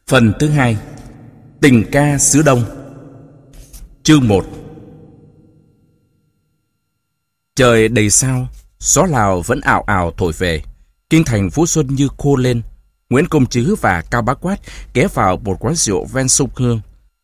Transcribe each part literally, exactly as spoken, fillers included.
Phần thứ hai. Tình ca xứ Đông. Chương một. Trời đầy sao, gió Lào vẫn ào ào thổi về. Kinh thành Phú Xuân như khô lên. Nguyễn Công Trứ và Cao Bá Quát ghé vào một quán rượu ven sông Hương.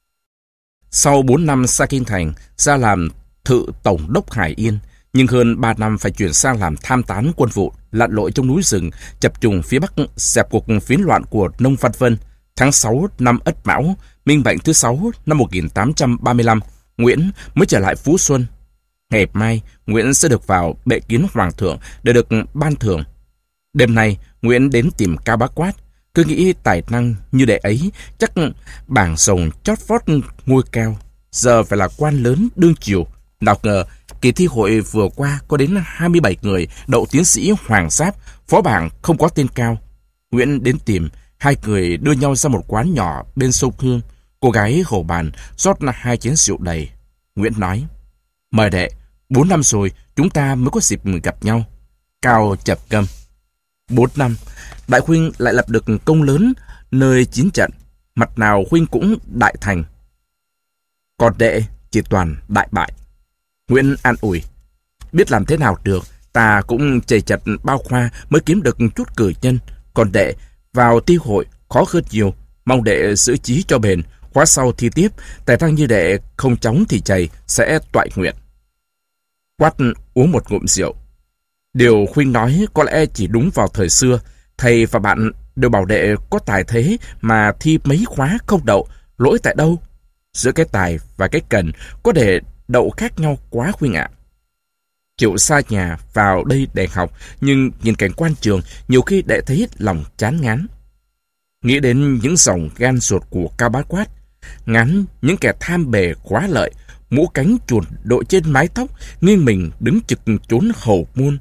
Sau bốn năm xa kinh thành, ra làm thự tổng đốc Hải Yên, nhưng hơn ba năm phải chuyển sang làm tham tán quân vụ, lặn lội trong núi rừng, chập trùng phía Bắc, dẹp cuộc phiến loạn của Nông Văn Vân. Tháng sáu năm Ất Mão, Minh Mệnh thứ sáu năm một nghìn tám trăm ba mươi lăm, Nguyễn mới trở lại Phú Xuân. Ngày mai, Nguyễn sẽ được vào bệ kiến Hoàng thượng để được ban thưởng. Đêm nay, Nguyễn đến tìm Cao Bá Quát. Cứ nghĩ tài năng như đệ ấy, chắc bảng rồng chót vót ngôi cao, giờ phải là quan lớn đương triều. Nào ngờ, kỳ thi hội vừa qua có đến hai mươi bảy người đậu tiến sĩ hoàng giáp, phó bảng không có tên Cao. Nguyễn đến tìm, hai người đưa nhau ra một quán nhỏ bên sông Hương. Cô gái hầu bàn rót hai chén rượu đầy. Nguyễn nói: "Mời đệ, bốn năm rồi chúng ta mới có dịp gặp nhau." Cao chập câm: "Bốn năm, đại huynh lại lập được công lớn nơi chiến trận, mặt nào huynh cũng đại thành. Còn đệ chỉ toàn đại bại." Nguyễn an ủi: "Biết làm thế nào được, ta cũng chầy chật bao khoa mới kiếm được chút cử nhân. Còn đệ vào thi hội khó hơn nhiều, mong đệ giữ chí cho bền, khóa sau thi tiếp, tài năng như đệ không chóng thì chày sẽ toại nguyện." Quát uống một ngụm rượu: "Điều huynh nói có lẽ chỉ đúng vào thời xưa. Thầy và bạn đều bảo đệ có tài thế mà thi mấy khóa không đậu, lỗi tại đâu? Giữa cái tài và cái cần có để đậu khác nhau quá huynh ạ. Chịu xa nhà vào đây để học, nhưng nhìn cảnh quan trường nhiều khi đệ thấy lòng chán ngán." Nghĩ đến những dòng gan ruột của Cao Bá Quát, ngán những kẻ tham bề khóa lợi, mũ cánh chuồn đội trên mái tóc, nghiêng mình đứng trực trốn hầu môn.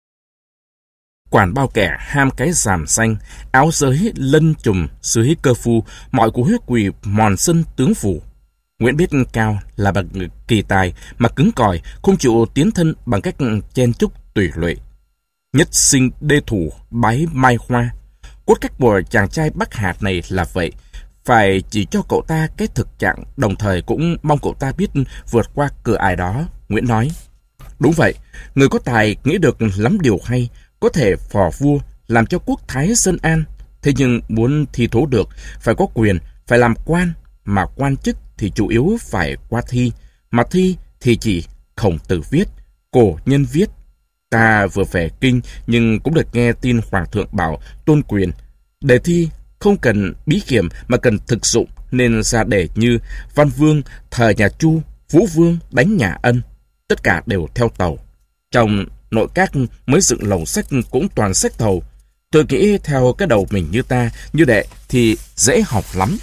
Quản bao kẻ ham cái giàm xanh, áo giới lân trùm dưới cơ phu, mọi cú huyết quỳ mòn sân tướng phủ. Nguyễn biết Cao là bậc kỳ tài mà cứng cỏi, không chịu tiến thân bằng cách chen chúc tùy lụy. Nhất sinh đê thủ bái mai hoa. Cốt cách của chàng trai Bắc Hạt này là vậy, phải chỉ cho cậu ta cái thực trạng, đồng thời cũng mong cậu ta biết vượt qua cửa ải đó. Nguyễn nói: "Đúng vậy, người có tài nghĩ được lắm điều hay, có thể phò vua, làm cho quốc thái dân an. Thế nhưng muốn thi thố được, phải có quyền, phải làm quan, mà quan chức thì chủ yếu phải qua thi, mà thi thì chỉ Khổng Tử viết, cổ nhân viết. Ta vừa về kinh nhưng cũng được nghe tin Hoàng thượng bảo tôn quyền. Đề thi không cần bí kiểm mà cần thực dụng, nên ra đề như Văn Vương thời nhà Chu, Vũ Vương đánh nhà Ân. Tất cả đều theo tàu. Trong nội các mới dựng lồng sách cũng toàn sách tàu. Tôi nghĩ theo cái đầu mình như ta, như đệ thì dễ học lắm."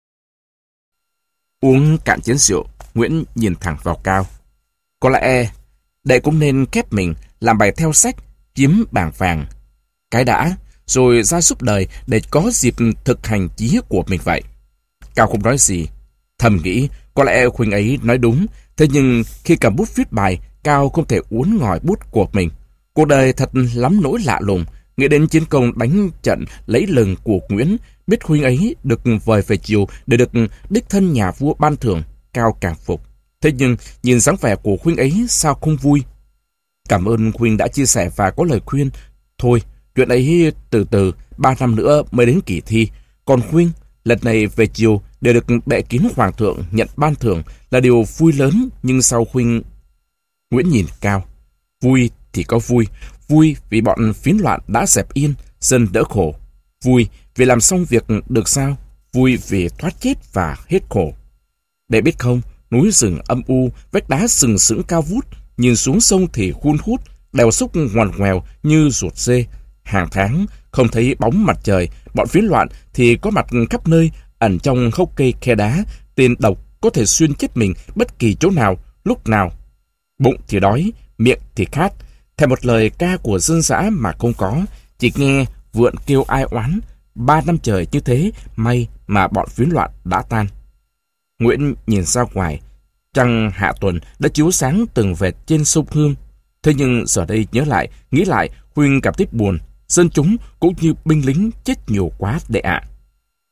Uống cạn chén rượu, Nguyễn nhìn thẳng vào Cao: "Có lẽ đệ cũng nên khép mình làm bài theo sách, kiếm bảng vàng cái đã, rồi ra giúp đời để có dịp thực hành chí của mình vậy." Cao không nói gì, thầm nghĩ có lẽ huynh ấy nói đúng. Thế nhưng khi cầm bút viết bài, Cao không thể uốn ngòi bút của mình. Cuộc đời thật lắm nỗi lạ lùng. Nghĩ đến chiến công đánh trận lấy lừng của Nguyễn, biết huynh ấy được vời về chiều để được đích thân nhà vua ban thưởng, Cao càng phục. Thế nhưng nhìn dáng vẻ của huynh ấy sao không vui. Cảm ơn huynh đã chia sẻ và có lời khuyên. Thôi, chuyện ấy từ từ, ba năm nữa mới đến kỳ thi. Còn huynh, lần này về chiều để được bệ kiến Hoàng thượng nhận ban thưởng là điều vui lớn, nhưng sao huynh... Nguyễn nhìn Cao: "Vui thì có vui, vui vì bọn phiến loạn đã dẹp yên, dân đỡ khổ. Vui vì làm xong việc được sao, vui vì thoát chết và hết khổ. Để biết không, núi rừng âm u, vách đá sừng sững cao vút, nhìn xuống sông thì hun hút, đèo xúc ngoằn ngoèo như ruột dê. Hàng tháng không thấy bóng mặt trời, bọn phiến loạn thì có mặt khắp nơi, ẩn trong hốc cây khe đá, tên độc có thể xuyên chết mình bất kỳ chỗ nào, lúc nào. Bụng thì đói, miệng thì khát, theo một lời ca của dân dã mà không có, chỉ nghe vượn kêu ai oán. Ba năm trời như thế, may mà bọn phiến loạn đã tan." Nguyễn nhìn ra ngoài, trăng hạ tuần đã chiếu sáng từng vệt trên sông Hương. Thế nhưng giờ đây nhớ lại, nghĩ lại, huynh cảm thấy buồn. Dân chúng cũng như binh lính chết nhiều quá đệ ạ.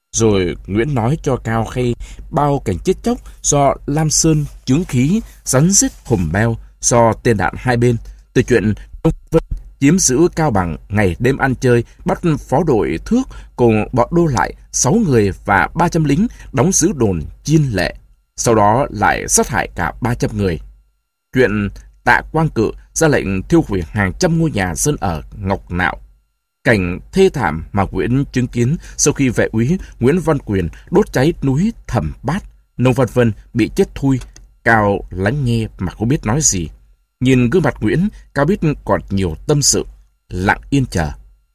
Rồi Nguyễn nói cho Cao hay bao cảnh chết chóc do Lam Sơn chướng khí, rắn rết hùm beo do tên đạn hai bên, từ chuyện Đông Vân chiếm giữ Cao Bằng, ngày đêm ăn chơi, bắt phó đội Thước cùng bọn Đô lại sáu người và ba trăm lính đóng giữ đồn Chiên Lệ, sau đó lại sát hại cả ba trăm người. Chuyện Tạ Quang Cự ra lệnh thiêu hủy hàng trăm ngôi nhà dân ở Ngọc Nạo. Cảnh thê thảm mà Nguyễn chứng kiến sau khi vệ úy Nguyễn Văn Quyền đốt cháy núi Thẩm Bát, Nông Văn Vân bị chết thui. Cao lắng nghe mà không biết nói gì. Nhìn gương mặt Nguyễn, Cao biết còn nhiều tâm sự, lặng yên chờ.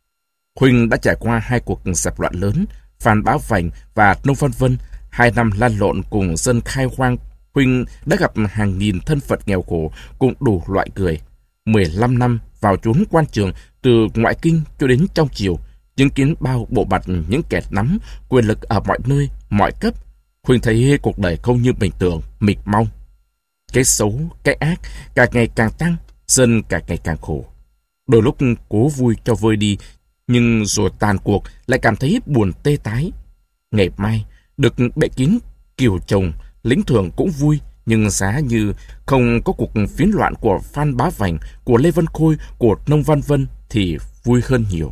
Huynh đã trải qua hai cuộc dẹp loạn lớn, Phan Bá Vành và Nông Văn Vân, hai năm lăn lộn cùng dân khai hoang. Huynh đã gặp hàng nghìn thân phận nghèo khổ cùng đủ loại người. mười lăm năm vào trốn quan trường, từ ngoại kinh cho đến trong triều, chứng kiến bao bộ mặt những kẻ nắm quyền lực ở mọi nơi, mọi cấp. Huynh thấy cuộc đời không như bình tưởng, mịt mong. Cái xấu, cái ác càng ngày càng tăng, dân càng ngày càng khổ. Đôi lúc cố vui cho vơi đi, nhưng rồi tàn cuộc lại cảm thấy buồn tê tái. Ngày mai, được bệ kín kiều chồng, lĩnh thưởng cũng vui, nhưng giá như không có cuộc phiến loạn của Phan Bá Vành, của Lê Văn Khôi, của Nông Văn Vân thì vui hơn nhiều.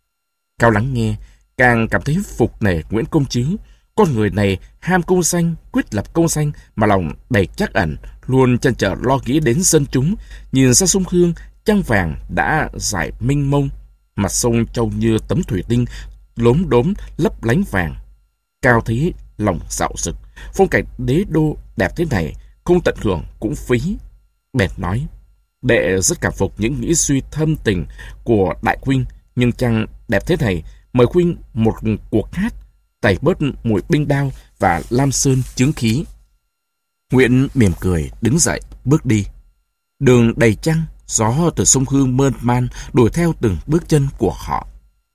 Cao lắng nghe, càng cảm thấy phục nể Nguyễn Công Trứ. Con người này ham công danh, quyết lập công danh mà lòng đầy trắc ẩn, luôn chăn trở lo nghĩ đến dân chúng. Nhìn ra sông Hương, trăng vàng đã rải mênh mông, mặt sông trông như tấm thủy tinh lốm đốm lấp lánh vàng. Cao thấy lòng dạo dực, phong cảnh đế đô đẹp thế này không tận hưởng cũng phí. Bèn nói: đệ rất cảm phục những nghĩ suy thâm tình của đại huynh, nhưng chăng đẹp thế này, mời huynh một cuộc hát, tẩy bớt mùi binh đao và Lam Sơn chướng khí. Nguyễn mỉm cười đứng dậy bước đi. Đường đầy trăng, gió từ sông Hương mơn man đuổi theo từng bước chân của họ.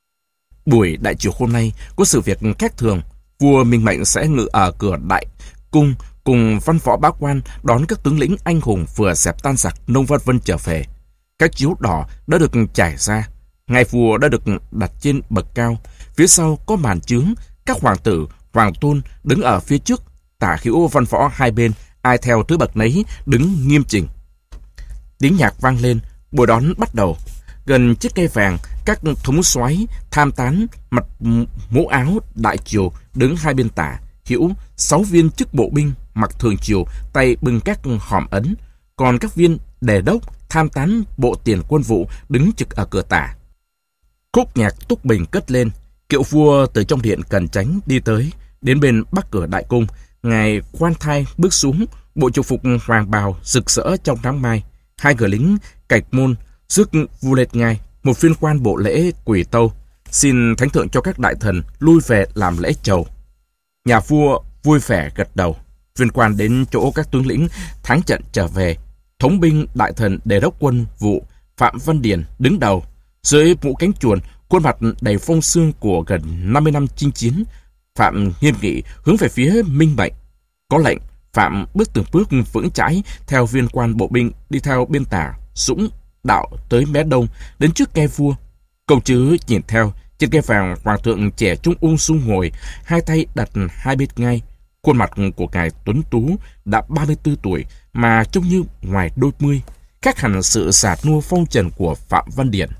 Buổi đại triều hôm nay có sự việc khác thường. Vua Minh Mệnh sẽ ngự ở cửa đại cung cùng văn võ bá quan đón các tướng lĩnh anh hùng vừa dẹp tan giặc Nông Văn Vân trở về. Các chiếu đỏ đã được trải ra, ngài vua đã được đặt trên bậc cao, phía sau có màn chướng, các hoàng tử, hoàng tôn đứng ở phía trước, tả hữu văn võ hai bên, ai theo thứ bậc nấy đứng nghiêm chỉnh. Tiếng nhạc vang lên, buổi đón bắt đầu. Gần chiếc cây vàng, các thống soái tham tán mặc mũ áo đại triều đứng hai bên tả hữu, sáu viên chức bộ binh mặc thường triều tay bưng các hòm ấn, còn các viên đề đốc tham tán bộ tiền quân vụ đứng trực ở cửa tả. Khúc nhạc túc bình cất lên, kiệu vua từ trong điện Cần Chánh đi tới, đến bên bắc cửa đại cung. Ngài khoan thai bước xuống, bộ triều phục hoàng bào rực rỡ trong nắng mai. Hai người lính cạch môn rước vua lên ngai. Một viên quan bộ lễ quỳ tâu xin thánh thượng cho các đại thần lui về làm lễ chầu. Nhà vua vui vẻ gật đầu. Viên quan đến chỗ các tướng lĩnh thắng trận trở về. Thống binh đại thần đề đốc quân vụ Phạm Văn Điền đứng đầu, dưới mũ cánh chuồn, khuôn mặt đầy phong sương của gần năm mươi năm chinh chiến. Phạm nghiêm nghị hướng về phía Minh Mệnh. Có lệnh, Phạm bước từng bước vững chãi theo viên quan bộ binh đi theo bên tả Dũng đạo tới mé đông, đến trước ke vua. Công Trứ nhìn theo. Trên ke vàng, hoàng thượng trẻ trung ung dung ngồi, hai tay đặt hai bên ngai. Khuôn mặt của ngài tuấn tú đã ba mươi tư tuổi mà trông như ngoài đôi mươi, khác hẳn sự già nua phong trần của Phạm Văn Điền.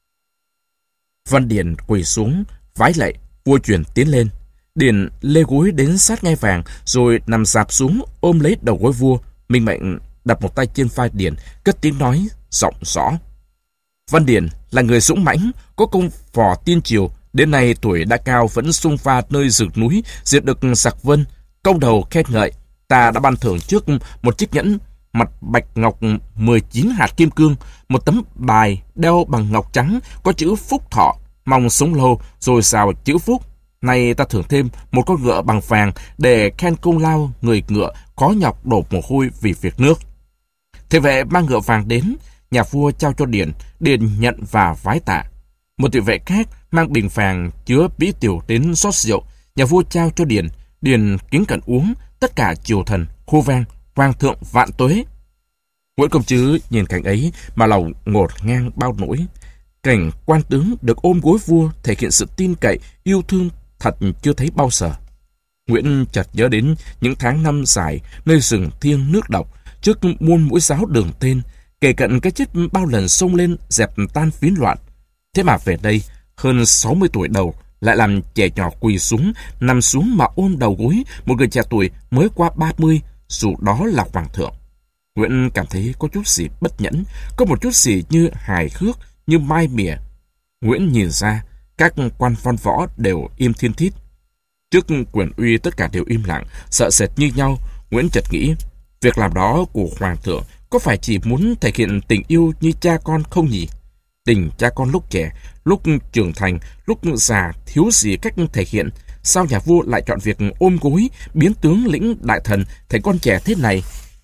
Văn Điền quỳ xuống vái lạy, vua truyền tiến lên. Điền lê gối đến sát ngai vàng rồi nằm rạp xuống ôm lấy đầu gối vua. Minh Mệnh đặt một tay trên vai Điền, cất tiếng nói giọng rõ: Văn Điền là người dũng mãnh, có công phò tiên triều, đến nay tuổi đã cao vẫn xung pha nơi rừng núi, diệt được giặc Vân. Công đầu khen ngợi, ta đã ban thưởng trước một chiếc nhẫn mặt bạch ngọc mười chín hạt kim cương, một tấm bài đeo bằng ngọc trắng có chữ phúc thọ, mong sống lâu rồi xào chữ phúc. Nay ta thưởng thêm một con ngựa bằng vàng để khen công lao người ngựa có nhọc đổ mồ hôi vì việc nước. Thị vệ mang ngựa vàng đến, nhà vua trao cho Điền, Điền nhận và vái tạ. Một thị vệ khác mang bình vàng chứa bí tiểu đến rót rượu, nhà vua trao cho Điền, Điền kính cẩn uống. Tất cả triều thần hô vang hoàng thượng vạn tuế. Nguyễn Công Trứ nhìn cảnh ấy mà lòng ngột ngang bao nỗi. Cảnh quan tướng được ôm gối vua thể hiện sự tin cậy, yêu thương thật chưa thấy bao giờ. Nguyễn chợt nhớ đến những tháng năm dài nơi rừng thiêng nước độc, trước muôn mũi giáo đường tên, kể cận cái chết bao lần xông lên dẹp tan phiến loạn. Thế mà về đây, hơn sáu mươi tuổi đầu, lại làm trẻ nhỏ quỳ xuống, nằm xuống mà ôm đầu gối một người trẻ tuổi mới qua ba mươi, dù đó là hoàng thượng. Nguyễn cảm thấy có chút gì bất nhẫn, có một chút gì như hài hước, như mai mỉa. Nguyễn nhìn ra, các quan văn võ đều im thiên thít. Trước quyền uy tất cả đều im lặng, sợ sệt như nhau. Nguyễn chợt nghĩ, việc làm đó của hoàng thượng có phải chỉ muốn thể hiện tình yêu như cha con không nhỉ? Tình cha con lúc trẻ, lúc trưởng thành, lúc già thiếu gì cách thể hiện. Sao nhà vua lại chọn việc ôm gối, biến tướng lĩnh đại thần thành con trẻ thế này?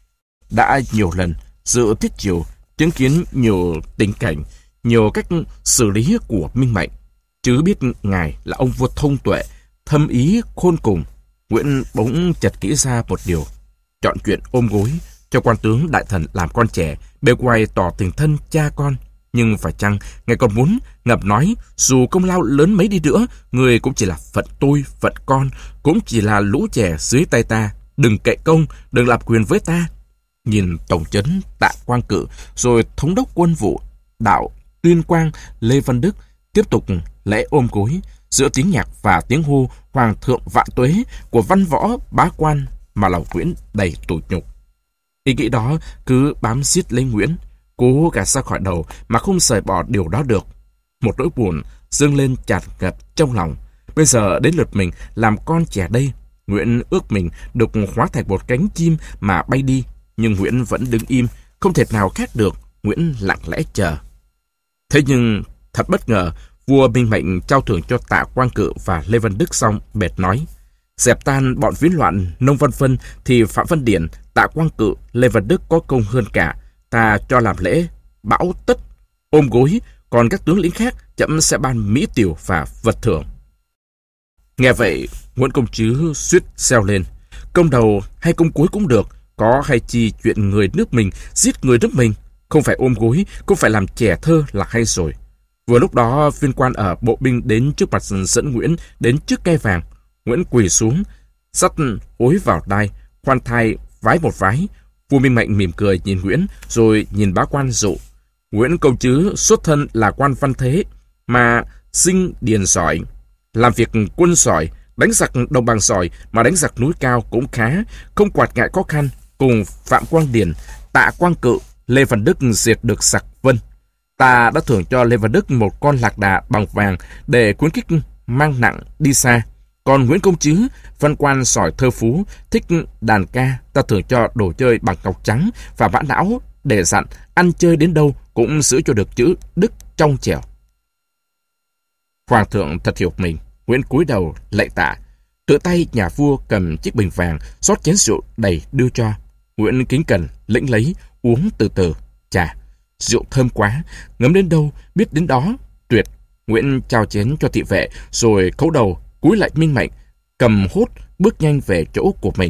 Đã nhiều lần dự tiết triều, chứng kiến nhiều tình cảnh, nhiều cách xử lý của Minh Mệnh, chứ biết ngài là ông vua thông tuệ, thâm ý khôn cùng. Nguyễn bỗng chợt nghĩ ra một điều: chọn chuyện ôm gối cho quan tướng đại thần làm con trẻ, bề ngoài tỏ tình thân cha con, nhưng phải chăng ngài còn muốn ngầm nói dù công lao lớn mấy đi nữa, người cũng chỉ là phận tôi, phận con, cũng chỉ là lũ trẻ dưới tay ta, đừng cậy công, đừng làm quyền với ta. Nhìn tổng trấn Tạ Quang Cự, rồi thống đốc quân vụ Đạo Tuyên Quang Lê Văn Đức tiếp tục lễ ôm gối, giữa tiếng nhạc và tiếng hô hoàng thượng vạn tuế của văn võ bá quan, mà lòng Nguyễn đầy tủi nhục. Ý nghĩ đó cứ bám giết lấy Nguyễn, cố gạt ra khỏi đầu mà không rời bỏ điều đó được. Một nỗi buồn dâng lên tràn ngập trong lòng. Bây giờ đến lượt mình làm con trẻ đây. Nguyễn ước mình được hóa thành một cánh chim mà bay đi, nhưng Nguyễn vẫn đứng im, không thể nào khác được. Nguyễn lặng lẽ chờ. Thế nhưng thật bất ngờ, vua Minh Mệnh trao thưởng cho Tạ Quang Cự và Lê Văn Đức xong, bèn nói: dẹp tan bọn phiến loạn Nông Văn Phân thì Phạm Văn Điển, Tạ Quang Cự, Lê Văn Đức có công hơn cả. Ta cho làm lễ bão tất, ôm gối, còn các tướng lĩnh khác chậm sẽ ban mỹ tiểu và vật thưởng. Nghe vậy, Nguyễn Công Trứ suýt reo lên: công đầu hay công cuối cũng được, có hay chi chuyện người nước mình giết người nước mình, không phải ôm gối, không phải làm trẻ thơ là hay rồi. Vừa lúc đó, viên quan ở bộ binh đến trước mặt dẫn Nguyễn đến trước cây vàng. Nguyễn quỳ xuống, sắt hối vào đai, khoan thai vái một vái. Vua Minh Mệnh mỉm cười nhìn Nguyễn, rồi nhìn bá quan dụ: Nguyễn Công Trứ xuất thân là quan văn thế, mà sinh điền giỏi, làm việc quân giỏi, đánh giặc đồng bằng giỏi, mà đánh giặc núi cao cũng khá, không quản ngại khó khăn. Cùng Phạm Quang Điển, Tạ Quang Cự, Lê Văn Đức diệt được giặc Vân. Ta đã thưởng cho Lê Văn Đức một con lạc đà bằng vàng để khuyến khích mang nặng đi xa. Còn Nguyễn Công Trứ, văn quan giỏi thơ phú, thích đàn ca, ta thưởng cho đồ chơi bằng ngọc trắng và mã não, để dặn ăn chơi đến đâu cũng giữ cho được chữ đức trong trẻo. Hoàng thượng thật hiểu mình. Nguyễn cúi đầu lạy tạ, tự tay nhà vua cầm chiếc bình vàng rót chén rượu đầy đưa cho. Nguyễn kính cẩn lĩnh lấy, uống từ từ. Chà, rượu thơm quá, ngấm đến đâu biết đến đó, tuyệt. Nguyễn trao chén cho thị vệ, rồi khấu đầu cúi lại Minh Mệnh, cầm hốt bước nhanh về chỗ của mình.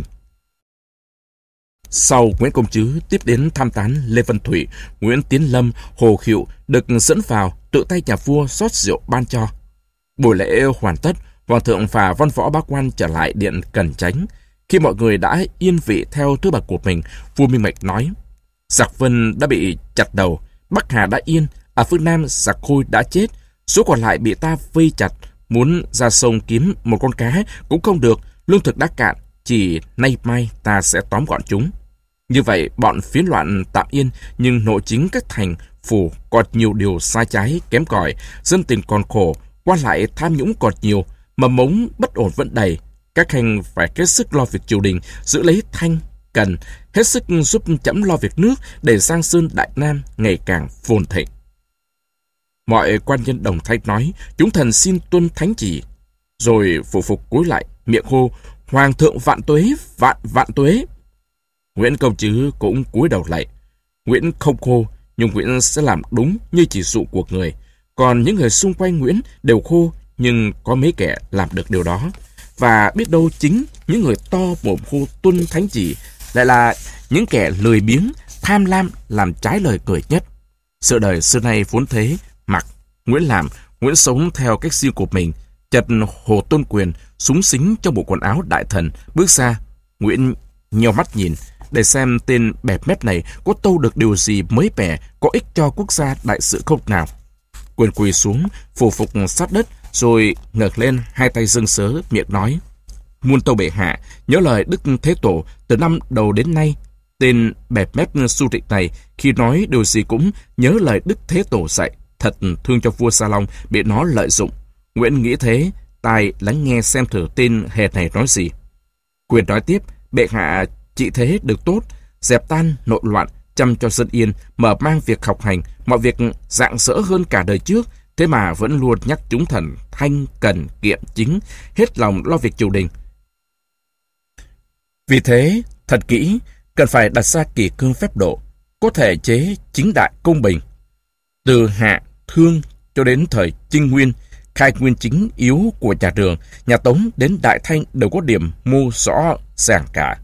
Sau Nguyễn Công Trứ tiếp đến tham tán Lê Văn Thủy, Nguyễn Tiến Lâm, Hồ Khịu được dẫn vào, tự tay nhà vua rót rượu ban cho. Buổi lễ hoàn tất, hoàng thượng và văn võ bá quan trở lại điện Cẩn Chánh. Khi mọi người đã yên vị theo thứ bậc của mình, vua Minh Mệnh nói: giặc Vân đã bị chặt đầu, Bắc Hà đã yên, ở phương Nam giặc Khôi đã chết, số còn lại bị ta vây chặt, muốn ra sông kiếm một con cá cũng không được, lương thực đã cạn, chỉ nay mai ta sẽ tóm gọn chúng. Như vậy bọn phiến loạn tạm yên, nhưng nội chính các thành phủ còn nhiều điều sai trái kém cỏi, dân tình còn khổ, quan lại tham nhũng còn nhiều, mầm mống bất ổn vẫn đầy. Các khanh phải hết sức lo việc triều đình, giữ lấy thanh cần, hết sức giúp chẫm lo việc nước, để Giang Sơn Đại Nam ngày càng phồn thịnh. Mọi quan nhân đồng thanh nói: chúng thần xin tuân thánh chỉ. Rồi phụ phục cúi lại, miệng hô: hoàng thượng vạn tuế, vạn vạn tuế. Nguyễn Công Trứ cũng cúi đầu lạy. Nguyễn không khô, nhưng Nguyễn sẽ làm đúng như chỉ dụ của người. Còn những người xung quanh Nguyễn đều khô, nhưng có mấy kẻ làm được điều đó. Và biết đâu chính những người to mồm hô tuân thánh chỉ lại là những kẻ lười biếng, tham lam, làm trái lời người nhất. Sự đời xưa nay vốn thế, mặc Nguyễn làm, Nguyễn sống theo cách riêng của mình, Chợt Hồ Tôn Quyền súng xính trong bộ quần áo đại thần bước ra. Nguyễn nheo mắt nhìn để xem tên bẹp mép này có tâu được điều gì mới mẻ có ích cho quốc gia đại sự không nào. Quyền quỳ xuống phủ phục sát đất, rồi ngẩng lên hai tay dâng sớ, miệng nói: Muôn tâu bệ hạ, nhớ lời Đức Thế Tổ từ năm đầu đến nay. Tên bẹp mép su trịnh này khi nói điều gì cũng nhớ lời Đức Thế Tổ dạy, thật thương cho vua Sa Long bị nó lợi dụng. Nguyễn nghĩ thế, tai lắng nghe xem thử tên hề này nói gì. Quyền nói tiếp: Bệ hạ trị thế được tốt, dẹp tan nội loạn, chăm cho dân yên, mở mang việc học hành, mọi việc rạng rỡ hơn cả đời trước, thế mà vẫn luôn nhắc chúng thần thanh cần kiệm chính, hết lòng lo việc triều đình. Vì thế, thật kỹ, cần phải đặt ra kỷ cương phép độ, có thể chế chính đại công bình. Từ Hạ, Thương cho đến thời Trinh Nguyên, khai nguyên chính yếu của nhà Đường, nhà Tống đến Đại Thanh đều có điểm mô rõ ràng cả.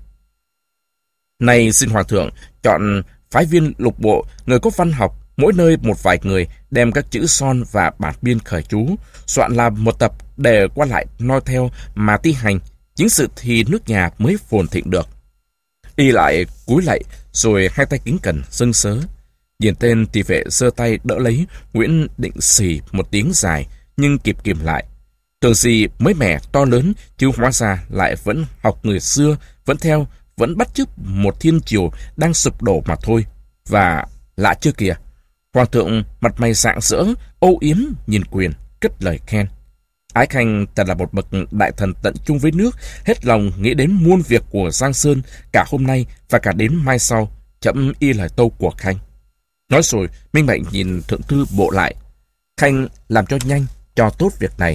Nay xin Hoàng thượng chọn phái viên lục bộ, người có văn học, mỗi nơi một vài người, đem các chữ son và bản biên khởi chú, soạn làm một tập để qua lại noi theo mà thi hành, chính sự thì nước nhà mới phồn thịnh được. Y lại cúi lạy, rồi hai tay kính cẩn dâng sớ. Nhìn tên tỳ vệ giơ tay đỡ lấy, Nguyễn định xì một tiếng dài, nhưng kịp kìm lại. Tưởng gì mới mẻ to lớn, chứ hóa ra lại vẫn học người xưa, vẫn theo, vẫn bắt chước một thiên triều đang sụp đổ mà thôi. Và lạ chưa kìa, Hoàng thượng mặt mày rạng rỡ, âu yếm nhìn Quyền, cất lời khen: Ái Khanh thật là một bậc đại thần tận trung với nước, hết lòng nghĩ đến muôn việc của Giang Sơn, cả hôm nay và cả đến mai sau, chậm y lời tâu của Khanh. Nói rồi, Minh Mệnh nhìn thượng thư bộ lại: Khanh làm cho nhanh, cho tốt việc này.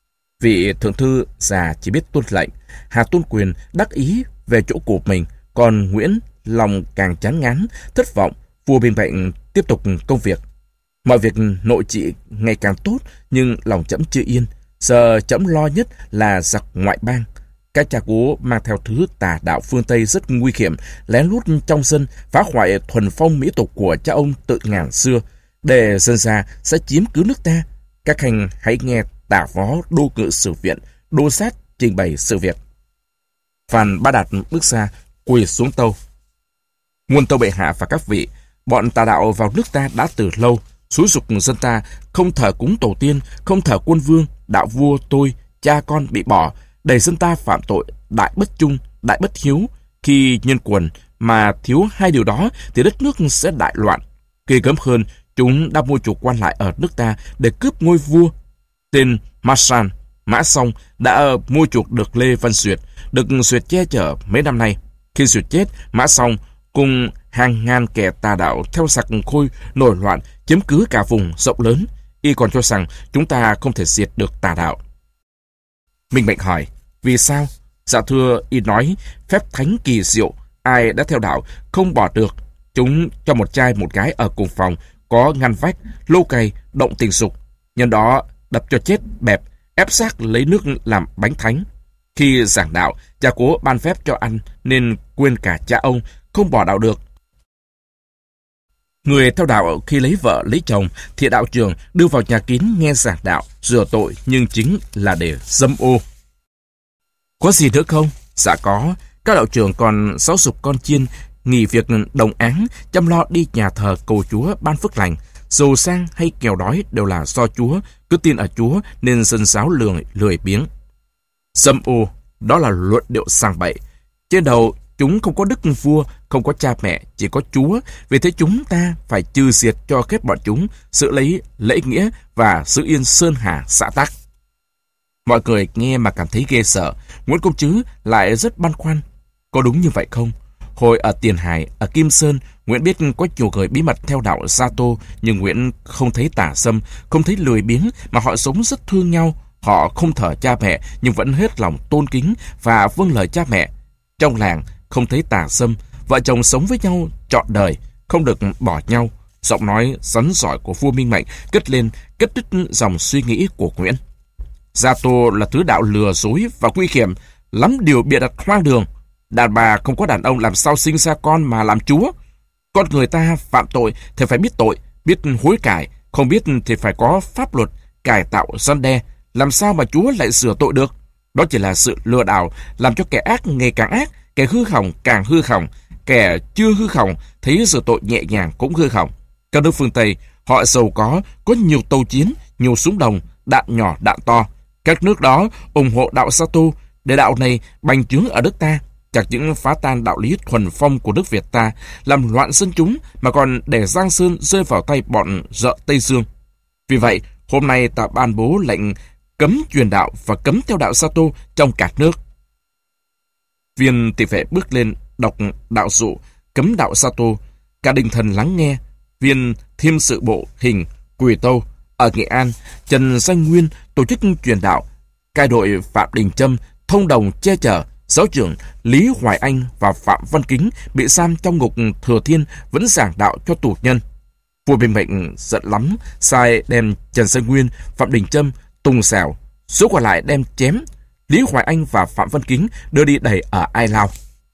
Vị thượng thư già chỉ biết tuân lệnh. Hà Tôn Quyền đắc ý về chỗ của mình, còn Nguyễn lòng càng chán ngán, thất vọng. Vua Minh Mệnh tiếp tục công việc. Mọi việc nội trị ngày càng tốt, nhưng lòng trẫm chưa yên. Giờ trẫm lo nhất là giặc ngoại bang. Các cha cố mang theo thứ tà đạo phương Tây rất nguy hiểm, lén lút trong dân, phá hoại thuần phong mỹ tục của cha ông tự ngàn xưa, để dân ra sẽ chiếm cứ nước ta. Các khanh hãy nghe tả phó đô ngự sử viện Đô Sát trình bày sự việc. Phan Bá Đạt bước ra, quỳ xuống tâu: Muôn tâu bệ hạ và các vị, bọn tà đạo vào nước ta đã từ lâu, xúi giục dân ta không thờ cúng tổ tiên, không thờ quân vương, đạo vua tôi, cha con bị bỏ, đẩy dân ta phạm tội đại bất trung, đại bất hiếu. Khi nhân quần mà thiếu hai điều đó thì đất nước sẽ đại loạn. Ghê gớm hơn, chúng đã mua chuộc quan lại ở nước ta để cướp ngôi vua. Tên Marsan, Mã Song đã mua chuộc được Lê Văn Duyệt, được Duyệt che chở mấy năm nay. Khi Duyệt chết, Mã Song cùng hàng ngàn kẻ tà đạo theo giặc Khôi nổi loạn, chiếm cứ cả vùng rộng lớn. Y còn cho rằng chúng ta không thể diệt được tà đạo. Minh Mệnh hỏi: Vì sao? Dạ thưa, y nói phép thánh kỳ diệu, ai đã theo đạo không bỏ được. Chúng cho một trai một gái ở cùng phòng, có ngăn vách, lô cày, động tình dục. Nhân đó đập cho chết bẹp, ép xác lấy nước làm bánh thánh. Khi giảng đạo, cha cố ban phép cho ăn nên quên cả cha ông, không bỏ đạo được. Người theo đạo khi lấy vợ lấy chồng thì đạo trưởng đưa vào nhà kín nghe giảng đạo, rửa tội, nhưng chính là để dâm ô. Có gì nữa không? Dạ có. Các đạo trưởng còn giáo dục con chiên nghỉ việc đồng áng, chăm lo đi nhà thờ cầu Chúa ban phước lành. Giàu sang hay nghèo đói đều là do Chúa, cứ tin ở Chúa nên dân giáo lười lười biếng. Dâm ô, đó là luận điệu sang bậy. Trên đầu chúng không có đức vua, không có cha mẹ, chỉ có Chúa. Vì thế chúng ta phải trừ diệt cho khép bọn chúng, giữ lấy lễ nghĩa và giữ yên sơn hà xã tắc. Mọi người nghe mà cảm thấy ghê sợ. Nguyễn Công Trứ lại rất băn khoăn. Có đúng như vậy không? Hồi ở Tiền Hải, ở Kim Sơn, Nguyễn biết có nhiều người bí mật theo đạo Gia Tô, nhưng Nguyễn không thấy tà dâm, không thấy lười biếng, mà họ sống rất thương nhau. Họ không thờ cha mẹ, nhưng vẫn hết lòng tôn kính và vâng lời cha mẹ. Trong làng không thấy tà dâm, vợ chồng sống với nhau trọn đời, không được bỏ nhau. Giọng nói rắn giỏi của vua Minh Mệnh cất lên, cất đứt dòng suy nghĩ của Nguyễn. Gia Tô là thứ đạo lừa dối và nguy hiểm, lắm điều bịa đặt hoang đường. Đàn bà không có đàn ông làm sao sinh ra con mà làm chúa. Con người ta phạm tội thì phải biết tội, biết hối cải, không biết thì phải có pháp luật cải tạo răn đe, làm sao mà Chúa lại sửa tội được? Đó chỉ là sự lừa đảo, làm cho kẻ ác ngày càng ác, kẻ hư hỏng càng hư hỏng, kẻ chưa hư hỏng thấy sửa tội nhẹ nhàng cũng hư hỏng. Các nước phương Tây, họ giàu có, có nhiều tàu chiến, nhiều súng đồng, đạn nhỏ, đạn to. Các nước đó ủng hộ đạo Sa Tu, để đạo này bành trướng ở nước ta, chẳng những phá tan đạo lý thuần phong của nước Việt ta, làm loạn dân chúng, mà còn để Giang Sơn rơi vào tay bọn rợ Tây Dương. Vì vậy, hôm nay ta ban bố lệnh cấm truyền đạo và cấm theo đạo Sa Tu trong cả nước. Viên tỷ phệ bước lên đọc đạo dụ cấm đạo Sa Tu. Cả đình thần lắng nghe. Viên thiêm sự bộ hình Quỳ Tâu ở Nghệ An, Trần Danh Nguyên tổ chức truyền đạo. Cai đội Phạm Đình Trâm thông đồng che chở. Giáo trưởng Lý Hoài Anh và Phạm Văn Kính bị giam trong ngục Thừa Thiên vẫn giảng đạo cho tù nhân. Vua Bình Mệnh giận lắm, sai đem Trần Danh Nguyên, Phạm Đình Trâm, Tùng Xẻo, số còn lại đem chém. Lý Hoài Anh và Phạm Văn Kính đưa đi đày ở Ai Lao.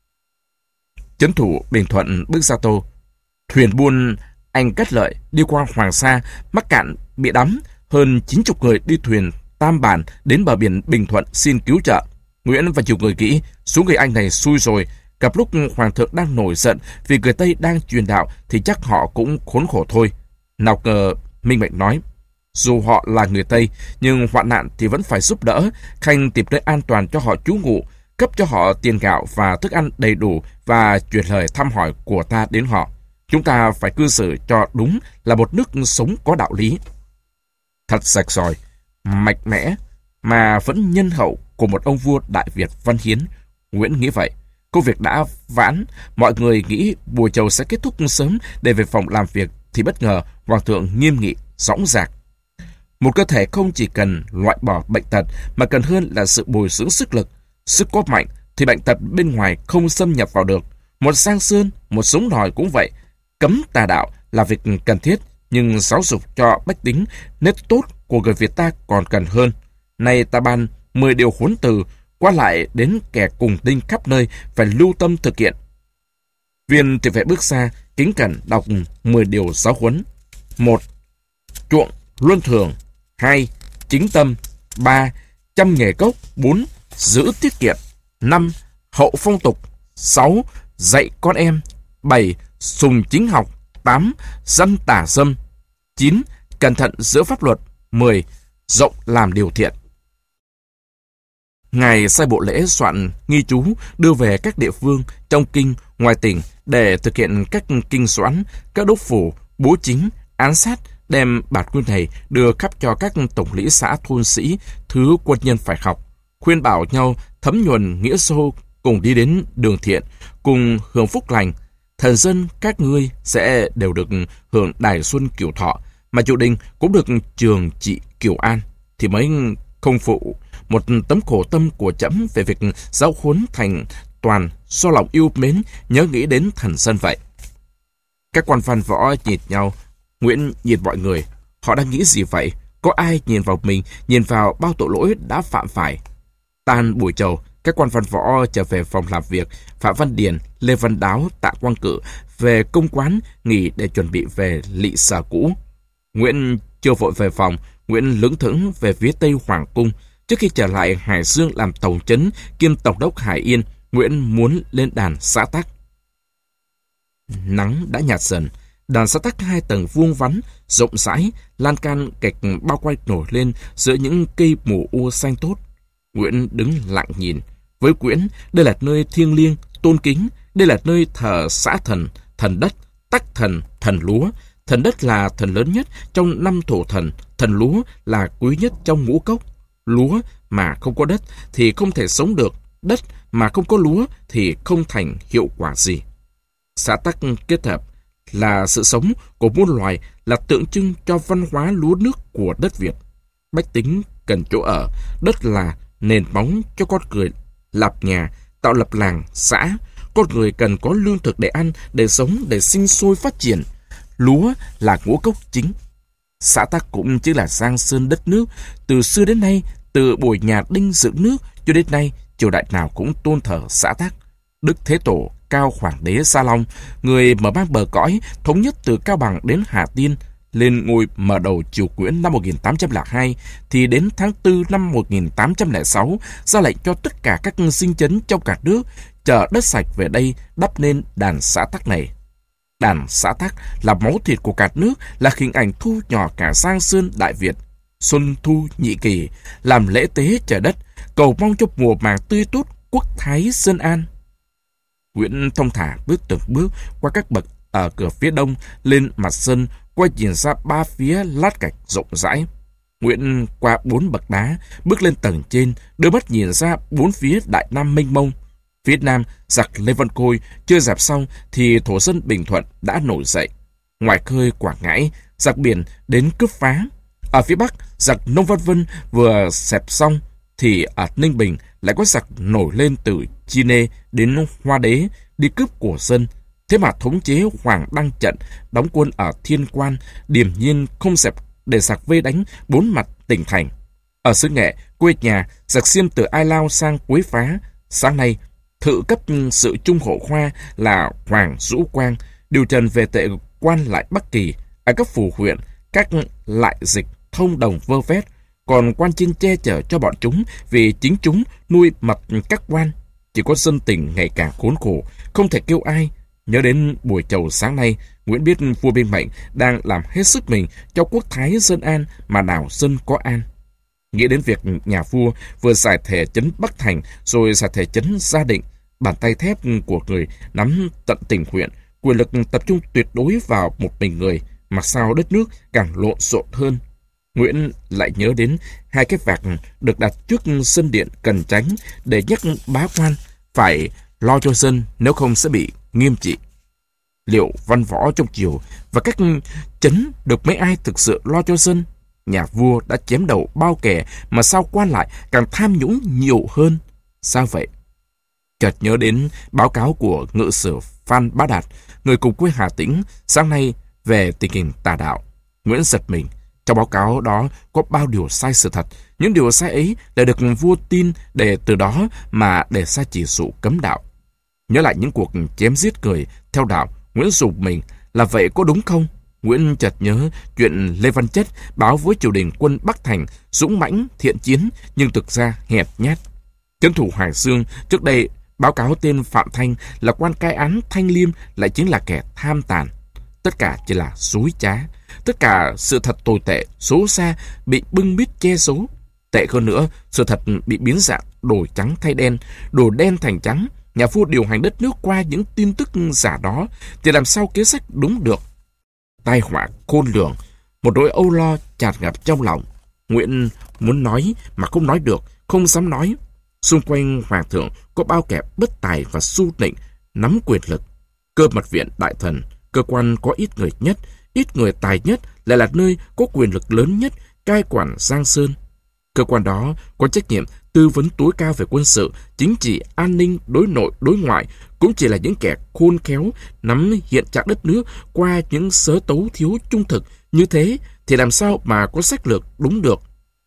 Trấn thủ Bình Thuận bước ra tô. Thuyền buôn Anh Cát Lợi đi qua Hoàng Sa, mắc cạn bị đắm. Hơn chín mươi người đi thuyền Tam Bản đến bờ biển Bình Thuận xin cứu trợ. Nguyễn và nhiều người nghĩ số người Anh này xui rồi. Gặp lúc Hoàng thượng đang nổi giận vì người Tây đang truyền đạo thì chắc họ cũng khốn khổ thôi. Nào ngờ Minh Mệnh nói, dù họ là người Tây nhưng hoạn nạn thì vẫn phải giúp đỡ, khanh tìm nơi an toàn cho họ trú ngụ, cấp cho họ tiền gạo và thức ăn đầy đủ và truyền lời thăm hỏi của ta đến họ. Chúng ta phải cư xử cho đúng, là một nước sống có đạo lý. Thật sạch sỏi, mạnh mẽ mà vẫn nhân hậu của một ông vua Đại Việt văn hiến. Nguyễn nghĩ vậy. Công việc đã vãn, mọi người nghĩ buổi chiều sẽ kết thúc sớm để về phòng làm việc, thì bất ngờ Hoàng thượng nghiêm nghị, dõng dạc. Một cơ thể không chỉ cần loại bỏ bệnh tật, mà cần hơn là sự bồi dưỡng sức lực. Sức có mạnh thì bệnh tật bên ngoài không xâm nhập vào được. Một Giang Sơn, một sống nòi cũng vậy. Cấm tà đạo là việc cần thiết, nhưng giáo dục cho bách tính nết tốt của người Việt ta còn cần hơn. Nay ta ban mười điều huấn từ, qua lại đến kẻ cùng đinh khắp nơi phải lưu tâm thực hiện. Viên tỷ vệ bước xa, kính cẩn đọc mười điều giáo huấn. Một. Chuộng luân thường. Hai. Chính tâm. Ba. Chăm nghề gốc. Bốn. Giữ tiết kiệm. Năm. Hậu phong tục. Sáu. Dạy con em. Bảy. Sùng chính học. Tám. Dâm tả dâm. Chín. Cẩn thận giữ pháp luật. Mười. Rộng làm điều thiện. Ngài sai bộ lễ soạn nghi chú đưa về các địa phương trong kinh, ngoài tỉnh để thực hiện các kinh soạn. Các đốc phủ, bố chính, án sát đem bản quyên này đưa khắp cho các tổng lý xã thôn sĩ, thứ quân nhân phải học, khuyên bảo nhau thấm nhuần nghĩa sâu, cùng đi đến đường thiện, cùng hưởng phúc lành. Thần dân các ngươi sẽ đều được hưởng đài xuân cửu thọ, mà triều đình cũng được trường trị cửu an, thì mới không phụ một tấm khổ tâm của trẫm về việc giáo huấn thành toàn do lòng yêu mến, nhớ nghĩ đến thần dân vậy. Các quan văn võ nhìn nhau. Nguyễn nhìn mọi người. Họ đang nghĩ gì vậy? Có ai nhìn vào mình, nhìn vào bao tội lỗi đã phạm phải? Tan buổi chiều, các quan văn võ trở về phòng làm việc. Phạm Văn Điền, Lê Văn Đáo, Tạ Quang Cự về công quán nghỉ để chuẩn bị về lỵ sở cũ. Nguyễn chưa vội về phòng. Nguyễn lững thững về phía tây Hoàng cung. Trước khi trở lại Hải Dương làm tổng trấn kiêm tổng đốc Hải Yên, Nguyễn muốn lên đàn xã tắc. Nắng đã nhạt dần. Đàn xã tắc hai tầng vuông vắn, rộng rãi, lan can gạch bao quanh nổi lên giữa những cây mù u xanh tốt. Nguyễn đứng lặng nhìn. Với Nguyễn, đây là nơi thiêng liêng, tôn kính. Đây là nơi thờ xã thần, thần đất, tắc thần, thần lúa. Thần đất là thần lớn nhất trong năm thổ thần, thần lúa là quý nhất trong ngũ cốc. Lúa mà không có đất thì không thể sống được, đất mà không có lúa thì không thành hiệu quả gì. Xã tắc kết hợp là sự sống của muôn loài, là tượng trưng cho văn hóa lúa nước của đất Việt. Bách tính cần chỗ ở, đất là nền móng cho con người lập nhà, tạo lập làng, xã. Con người cần có lương thực để ăn, để sống, để sinh sôi phát triển. Lúa là ngũ cốc chính. Xã tắc cũng chỉ là giang sơn đất nước. Từ xưa đến nay, từ buổi nhà Đinh dựng nước cho đến nay, triều đại nào cũng tôn thờ xã tắc. Đức Thế Tổ, Cao Hoàng đế Gia Long, người mở mang bờ cõi, thống nhất từ Cao Bằng đến Hà Tiên, lên ngôi mở đầu triều Nguyễn năm một nghìn tám trăm lẻ hai, thì đến tháng tư năm một nghìn tám trăm lẻ sáu ra lệnh cho tất cả các sinh chấn trong cả nước chở đất sạch về đây đắp nên đàn xã tắc này. Đàn xã tắc là máu thịt của cả nước, là hình ảnh thu nhỏ cả Giang Sơn Đại Việt. Xuân thu nhị kỳ, làm lễ tế trời đất, cầu mong cho mùa màng tươi tốt, quốc thái dân an. Nguyễn thong thả bước từng bước qua các bậc ở cửa phía đông lên mặt sân, quay nhìn ra ba phía lát gạch rộng rãi. Nguyễn qua bốn bậc đá, bước lên tầng trên, đưa mắt nhìn ra bốn phía Đại Nam mênh mông. Phía nam, giặc Lê Văn Khôi chưa dẹp xong thì thổ dân Bình Thuận đã nổi dậy. Ngoài khơi Quảng Ngãi, giặc biển đến cướp phá. Ở phía bắc, giặc Nông Văn Vân vừa xẹp xong thì ở Ninh Bình lại có giặc nổi lên từ Chi Nê đến Hoa Đế đi cướp của dân. Thế mà thống chế Hoàng Đăng Trận đóng quân ở Thiên Quan, điềm nhiên không xẹp để giặc vây đánh bốn mặt tỉnh thành. Ở xứ Nghệ, quê nhà, giặc Xiêm từ Ai Lao sang quấy phá. Sáng nay, thự cấp sự trung hộ khoa là Hoàng Dũ Quang điều trần về tệ quan lại Bắc Kỳ. Ở các phủ huyện, các lại dịch thông đồng vơ vét, còn quan trên che chở cho bọn chúng vì chính chúng nuôi mập các quan. Chỉ có dân tình ngày càng khốn khổ, không thể kêu ai. Nhớ đến buổi chầu sáng nay, Nguyễn biết vua bên Mệnh đang làm hết sức mình cho quốc thái dân an mà nào dân có an. Nghĩ đến việc nhà vua vừa giải thể trấn Bắc Thành rồi giải thể trấn Gia Định, bàn tay thép của người nắm tận tỉnh huyện, quyền lực tập trung tuyệt đối vào một mình người, mà sao đất nước càng lộn xộn hơn. Nguyễn lại nhớ đến hai cái vạc được đặt trước sân điện Cần Chánh để nhắc bá quan phải lo cho dân, nếu không sẽ bị nghiêm trị. Liệu văn võ trong triều và các trấn được mấy ai thực sự lo cho dân? Nhà vua đã chém đầu bao kẻ, mà sao quan lại càng tham nhũng nhiều hơn? Sao vậy? Chợt nhớ đến báo cáo của ngự sử Phan Bá Đạt, người cùng quê Hà Tĩnh, sáng nay về tình hình tà đạo. Nguyễn giật mình. Trong báo cáo đó có bao điều sai sự thật. Những điều sai ấy đã được vua tin để từ đó mà để ra chỉ dụ cấm đạo. Nhớ lại những cuộc chém giết người theo đạo, Nguyễn rùng mình, là vậy có đúng không? Nguyễn chợt nhớ chuyện Lê Văn Chất báo với triều đình quân Bắc Thành dũng mãnh thiện chiến nhưng thực ra hẹp nhát. Trấn thủ Hải Dương trước đây báo cáo tên Phạm Thanh là quan cai án Thanh Liêm lại chính là kẻ tham tàn. Tất cả chỉ là dối trá. Tất cả sự thật tồi tệ, xấu xa bị bưng bít che giấu. Tệ hơn nữa, sự thật bị biến dạng, đổi trắng thay đen, đổi đen thành trắng. Nhà vua điều hành đất nước qua những tin tức giả đó thì làm sao kế sách đúng được? Tai họa khôn lường, một nỗi âu lo tràn ngập trong lòng. Nguyễn muốn nói mà không nói được, không dám nói. Xung quanh hoàng thượng có bao kẻ bất tài và su nịnh nắm quyền lực. Cơ mật viện đại thần, cơ quan có ít người nhất, ít người tài nhất, lại là nơi có quyền lực lớn nhất, cai quản Giang Sơn. Cơ quan đó có trách nhiệm tư vấn tối cao về quân sự, chính trị, an ninh, đối nội, đối ngoại, cũng chỉ là những kẻ khôn khéo nắm hiện trạng đất nước qua những sớ tấu thiếu trung thực. Như thế thì làm sao mà có sách lược đúng được?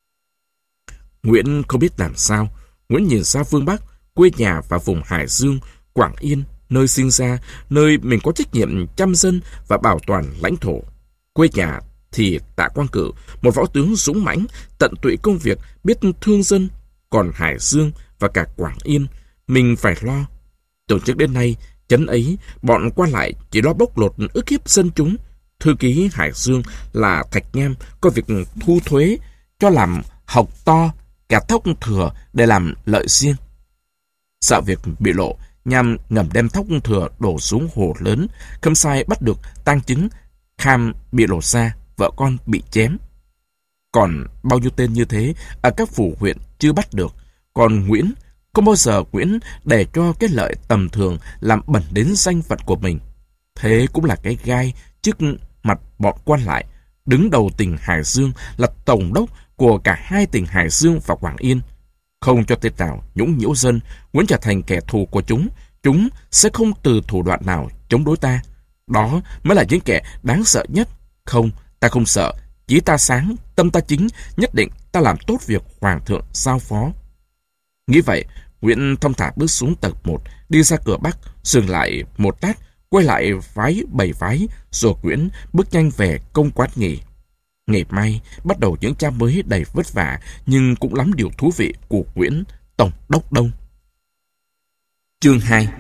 Nguyễn không biết làm sao. Nguyễn nhìn ra phương Bắc, quê nhà và vùng Hải Dương, Quảng Yên, nơi sinh ra, nơi mình có trách nhiệm chăm dân và bảo toàn lãnh thổ. Quê nhà thì Tạ Quang Cử, một võ tướng dũng mãnh, tận tụy công việc, biết thương dân. Còn Hải Dương và cả Quảng Yên, mình phải lo. Từ trước đến nay, trấn ấy, bọn quan lại chỉ lo bóc lột ức hiếp dân chúng. Thư ký Hải Dương là Thạch Nham có việc thu thuế, cho làm hộc to, cả thóc thừa để làm lợi riêng. Sợ việc bị lộ, Nham ngầm đem thóc thừa đổ xuống hồ lớn, Khâm Sai bắt được tang chứng, Kham bị lột ra, vợ con bị chém. Còn bao nhiêu tên như thế ở các phủ huyện chưa bắt được. Còn Nguyễn, không bao giờ Nguyễn để cho cái lợi tầm thường làm bẩn đến danh phận của mình. Thế cũng là cái gai trước mặt bọn quan lại. Đứng đầu tỉnh Hải Dương là tổng đốc của cả hai tỉnh Hải Dương và Quảng Yên. Không cho tên nào nhũng nhiễu dân, Nguyễn trở thành kẻ thù của chúng. Chúng sẽ không từ thủ đoạn nào chống đối ta. Đó mới là những kẻ đáng sợ nhất. Không, ta không sợ. Chỉ ta sáng, tâm ta chính, nhất định ta làm tốt việc hoàng thượng giao phó. Nghĩ vậy, Nguyễn thong thả bước xuống tầng một, đi ra cửa bắc, dừng lại một lát, quay lại phái bảy phái, rồi Nguyễn bước nhanh về công quán nghỉ. Ngày mai bắt đầu những trang mới đầy vất vả, nhưng cũng lắm điều thú vị của Nguyễn Tổng đốc Đông. Chương hai.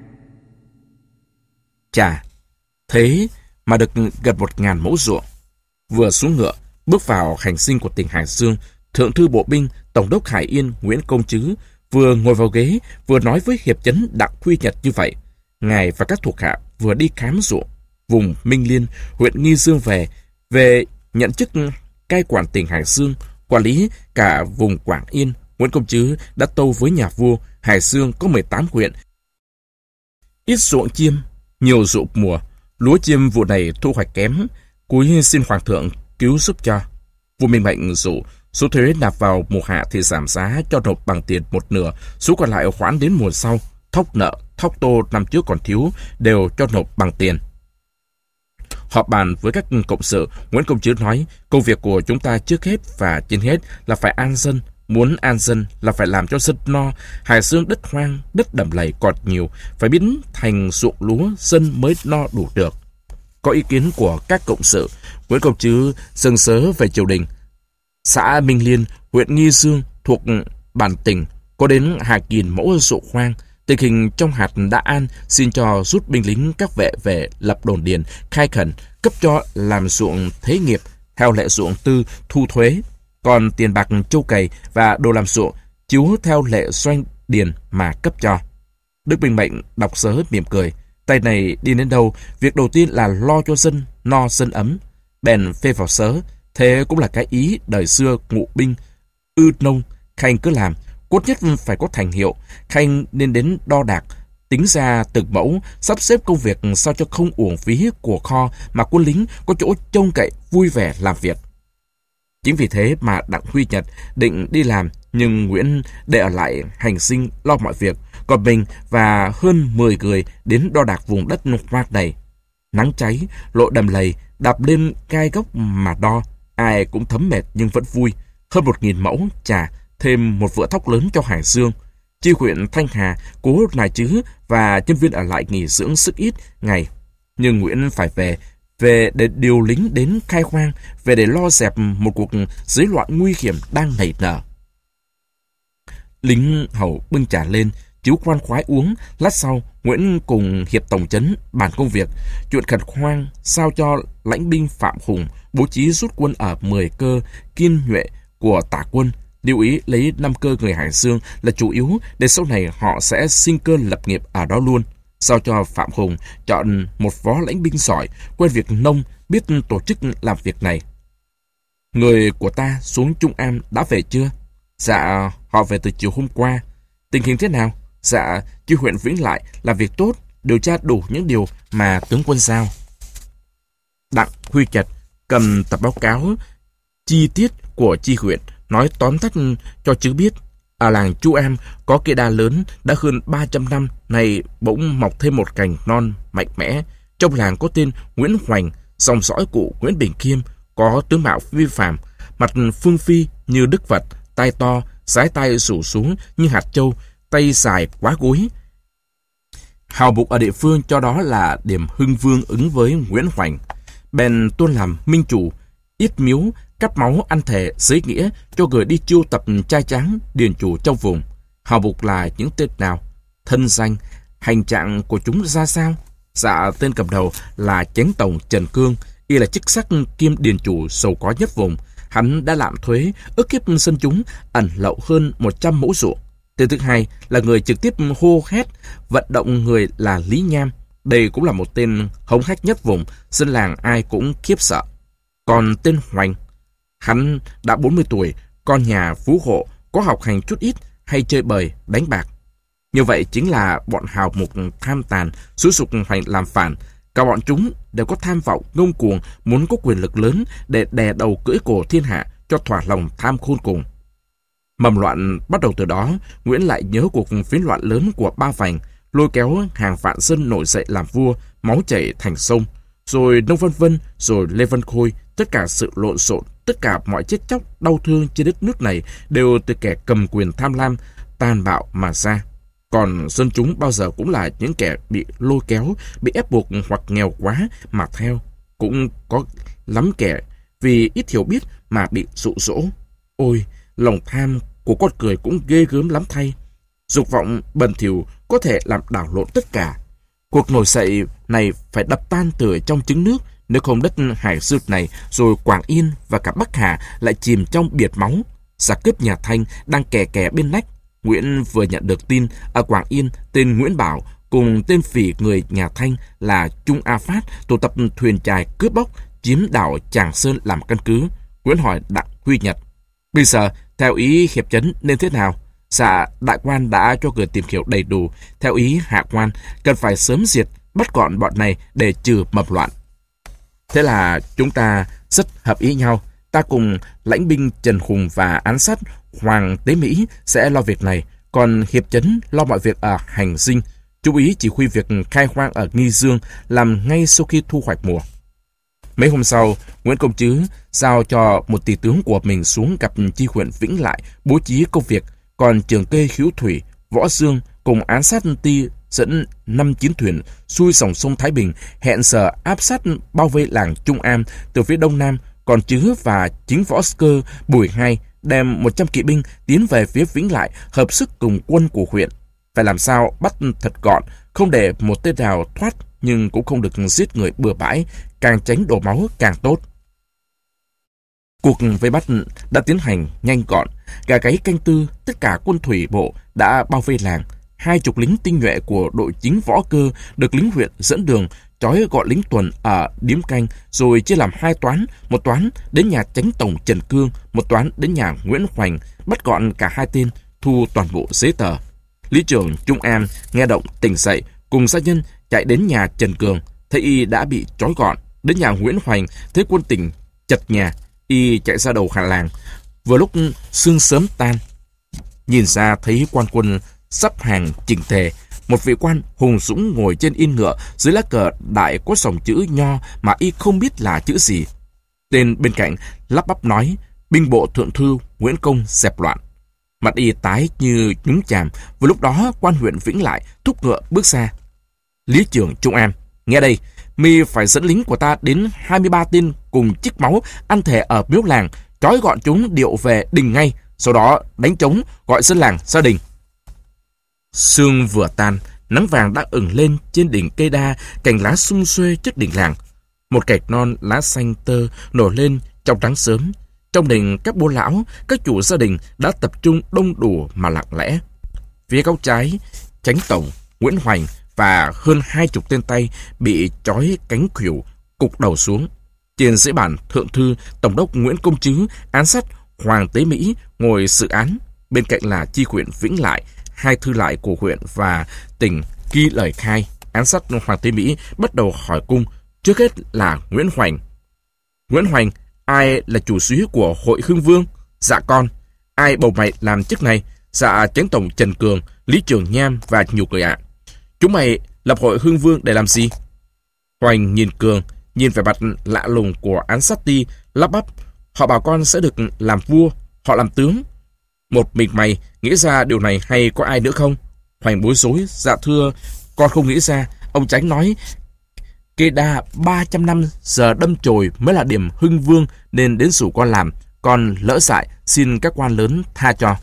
Chà, thế mà được gần một ngàn mẫu ruộng. Vừa xuống ngựa, bước vào hành dinh của tỉnh Hải Dương, Thượng thư bộ binh Tổng đốc Hải Yên Nguyễn Công Trứ vừa ngồi vào ghế, vừa nói với hiệp chấn Đặng Huy Nhật như vậy. Ngài và các thuộc hạ vừa đi khám ruộng vùng Minh Liên, huyện Nghi Dương về, về nhận chức cai quản tỉnh Hải Dương, quản lý cả vùng Quảng Yên. Nguyễn Công Trứ đã tâu với nhà vua, Hải Dương có mười tám huyện, ít ruộng chiêm, nhiều ruộng mùa, lúa chiêm vụ này thu hoạch kém, cúi xin hoàng thượng cứu giúp cho. Vua minh mệnh dụ số thuế nạp vào mùa hạ thì giảm giá cho nộp bằng tiền một nửa, số còn lại hoãn đến mùa sau. Thóc nợ, thóc tô năm trước còn thiếu đều cho nộp bằng tiền. Họp bàn với các cộng sự, Nguyễn Công Trứ nói, công việc của chúng ta trước hết và trên hết là phải an dân. Muốn an dân là phải làm cho dân no. Hải Dương đất hoang, đất đầm lầy còn nhiều, phải biến thành ruộng lúa, dân mới no đủ được. Có ý kiến của các cộng sự, Nguyễn Công Trứ dâng sớ về triều đình. Xã Minh Liên, huyện Nghi Dương thuộc bản tỉnh có đến hàng nghìn mẫu ruộng hoang. Tình hình trong hạt đã an, xin cho rút binh lính các vệ về lập đồn điền, khai khẩn, cấp cho làm ruộng thế nghiệp theo lệ ruộng tư thu thuế. Còn tiền bạc châu cày và đồ làm ruộng chiếu theo lệ doanh điền mà cấp cho. Đức Bình Mệnh đọc sớ mỉm cười. Tay này đi đến đâu, việc đầu tiên là lo cho dân, no dân ấm. Bèn phê vào sớ, thế cũng là cái ý đời xưa ngụ binh, ư nông, Khanh cứ làm. Cốt nhất phải có thành hiệu, Khanh nên đến đo đạc, tính ra từng mẫu, sắp xếp công việc sao cho không uổng phí của kho mà quân lính có chỗ trông cậy vui vẻ làm việc. Chính vì thế mà Đặng Huy Nhật định đi làm, nhưng Nguyễn để ở lại hành dinh lo mọi việc, còn mình và hơn mười người đến đo đạc vùng đất hoang này. Nắng cháy, lộ đầm lầy, đạp lên gai gốc mà đo, ai cũng thấm mệt nhưng vẫn vui. Hơn một nghìn mẫu, chà, thêm một vựa thóc lớn cho Hải Dương. Chi huyện Thanh Hà, cố nài Trứ và nhân viên ở lại nghỉ dưỡng sức ít ngày. Nhưng Nguyễn phải về, về để điều lính đến khai hoang, về để lo dẹp một cuộc rối loạn nguy hiểm đang nảy nở. Lính hầu bưng trà lên, chiếu khoan khoái uống. Lát sau, Nguyễn cùng hiệp tổng trấn bàn công việc, chuyện khẩn khoan sao cho lãnh binh Phạm Hùng bố trí rút quân ở mười cơ Kiên Nhuệ của Tả quân. Lưu ý lấy năm cơ người Hải Dương là chủ yếu để sau này họ sẽ sinh cơ lập nghiệp ở đó luôn. Sao cho Phạm Hùng chọn một phó lãnh binh giỏi, quen việc nông, biết tổ chức làm việc này. Người của ta xuống Trung Am đã về chưa? Dạ, họ về từ chiều hôm qua. Tình hình thế nào? Dạ, chi huyện Vĩnh Lại làm việc tốt, điều tra đủ những điều mà tướng quân giao. Đặng Huy Nhật cầm tập báo cáo chi tiết của chi huyện, nói tóm tắt cho Trứ biết. Ở làng Chu Am có cây đa lớn đã hơn ba trăm năm, nay bỗng mọc thêm một cành non mạnh mẽ. Trong làng có tên Nguyễn Hoành, dòng dõi cụ Nguyễn Bình Khiêm, có tướng mạo vi phàm, mặt phương phi như đức vật, tai to, sái tai rủ xuống như hạt châu, tay dài quá gối. Hào mục ở địa phương cho đó là điểm hưng vương ứng với Nguyễn Hoành. Bèn tuân làm minh chủ, yết miếu, cắt máu ăn thề giấy nghĩa cho người đi chiêu tập trai tráng điền chủ trong vùng. Hào mục là những tên nào? Thân danh, hành trạng của chúng ra sao? Dạ, tên cầm đầu là Chánh Tổng Trần Cương, y là chức sắc kiêm điền chủ giàu có nhất vùng. Hắn đã lạm thuế, ức hiếp dân chúng, ẩn lậu hơn một trăm mẫu ruộng. Tên thứ hai là người trực tiếp hô hét, vận động người là Lý Nham. Đây cũng là một tên hống hách nhất vùng, dân làng ai cũng khiếp sợ. Còn tên Hoành, hắn đã bốn mươi tuổi, con nhà phú hộ, có học hành chút ít, hay chơi bời, đánh bạc. Như vậy chính là bọn hào mục tham tàn, xúi giục Hoành làm phản. Cả bọn chúng đều có tham vọng ngông cuồng, muốn có quyền lực lớn để đè đầu cưỡi cổ thiên hạ cho thỏa lòng tham khôn cùng. Mầm loạn bắt đầu từ đó. Nguyễn lại nhớ cuộc phiến loạn lớn của Ba Vành, lôi kéo hàng vạn dân nổi dậy làm vua, máu chảy thành sông. Rồi Nông Văn Vân, rồi Lê Văn Khôi, tất cả sự lộn xộn, tất cả mọi chết chóc, đau thương trên đất nước này đều từ kẻ cầm quyền tham lam, tàn bạo mà ra. Còn dân chúng bao giờ cũng là những kẻ bị lôi kéo, bị ép buộc hoặc nghèo quá mà theo. Cũng có lắm kẻ vì ít hiểu biết mà bị dụ dỗ. Ôi, lòng tham của con người cũng ghê gớm lắm thay. Dục vọng bần thỉu có thể làm đảo lộn tất cả. Cuộc nổi dậy này phải đập tan từ trong trứng nước, nếu không đất Hải Dương này rồi Quảng Yên và cả Bắc Hà lại chìm trong biệt máu. Giặc cướp nhà Thanh đang kè kè bên nách. Nguyễn vừa nhận được tin ở Quảng Yên tên Nguyễn Bảo cùng tên phỉ người nhà Thanh là Trung A Phát tụ tập thuyền chài cướp bóc chiếm đảo Tràng Sơn làm căn cứ. Nguyễn hỏi Đặng Huy Nhật: bây giờ theo ý hiệp chấn nên thế nào? Dạ, đại quan đã cho người tìm hiểu đầy đủ. Theo ý hạ quan cần phải sớm diệt bắt gọn bọn này để trừ mầm loạn. Thế là chúng ta rất hợp ý nhau. Ta cùng lãnh binh Trần Hùng và án sát Hoàng Tế Mỹ sẽ lo việc này, còn hiệp chấn lo mọi việc ở Hành Dinh. Chú ý chỉ huy việc khai hoang ở Nghi Dương làm ngay sau khi thu hoạch mùa. Mấy hôm sau, Nguyễn Công Trứ giao cho một tỳ tướng của mình xuống gặp chi huyện Vĩnh Lại bố trí công việc, còn Trường Kê Khiếu Thủy, Võ Dương cùng án sát ty dẫn năm chiến thuyền xuôi dòng sông Thái Bình hẹn giờ áp sát bao vây làng Trung Am từ phía đông nam, còn Trứ và chính võ cơ Bùi Hai đem một trăm kỵ binh tiến về phía Vĩnh Lại hợp sức cùng quân của huyện. Phải làm sao bắt thật gọn, không để một tên nào thoát, nhưng cũng không được giết người bừa bãi, càng tránh đổ máu càng tốt. Cuộc vây bắt đã tiến hành nhanh gọn. Gà gáy canh tư, tất cả quân thủy bộ đã bao vây làng. Hai chục lính tinh nhuệ của đội chính võ cơ được lính huyện dẫn đường, trói gọn lính tuần ở điếm canh, rồi chia làm hai toán, một toán đến nhà chánh tổng Trần Cương, một toán đến nhà Nguyễn Hoành, bắt gọn cả hai tên, thu toàn bộ giấy tờ. Lý trưởng Trung Am nghe động tỉnh dậy, cùng gia nhân chạy đến nhà Trần Cường, thấy y đã bị trói gọn. Đến nhà Nguyễn Hoành thấy quân tỉnh chật nhà, y chạy ra đầu hàng làng. Vừa lúc sương sớm tan, nhìn ra thấy quan quân sắp hàng chỉnh tề. Một vị quan hùng dũng ngồi trên yên ngựa, dưới lá cờ đại có dòng chữ nho mà y không biết là chữ gì. Tên bên cạnh lắp bắp nói: binh bộ thượng thư Nguyễn Công dẹp loạn. Mặt y tái như nhúng chàm. Vừa lúc đó quan huyện Vĩnh Lại thúc ngựa bước ra. Lý trưởng Trung Am, nghe đây, mi phải dẫn lính của ta đến hai mươi ba tên cùng chích máu ăn thề ở miếu làng, trói gọn chúng điệu về đình ngay, sau đó đánh trống gọi dân làng gia đình. Sương vừa tan, nắng vàng đã ửng lên trên đỉnh cây đa, cành lá sum xuê trước đỉnh làng. Một cạch non lá xanh tơ nổi lên trong nắng sớm. Trong đình các bố lão, các chủ gia đình đã tập trung đông đủ mà lặng lẽ. Phía góc trái, chánh tổng Nguyễn Hoành và hơn hai chục tên tay bị trói cánh khuỷu, cục đầu xuống. Trên dãy bàn thượng thư tổng đốc Nguyễn Công Trứ, án sát Hoàng Tế Mỹ ngồi xử án. Bên cạnh là chi huyện Vĩnh Lại, hai thư lại của huyện và tỉnh ghi lời khai. Án sát Hoàng Tế Mỹ bắt đầu hỏi cung. Trước hết là Nguyễn Hoành. Nguyễn Hoành, ai là chủ súy của hội Hưng Vương? Dạ con. Ai bầu mày làm chức này? Dạ chánh tổng Trần Cường, Lý Trường Nham và nhiều người ạ. Chúng mày lập hội Hưng Vương để làm gì? Hoành nhìn Cường, nhìn vẻ mặt lạ lùng của án sát ti, lắp bắp: họ bảo con sẽ được làm vua, họ làm tướng. Một mình mày nghĩ ra điều này hay có ai nữa không? Hoành bối rối: dạ thưa, con không nghĩ ra. Ông Chánh nói cây đa ba trăm năm giờ đâm chồi mới là điểm Hưng Vương, nên đến rủ con làm. Con lỡ dại, xin các quan lớn tha cho.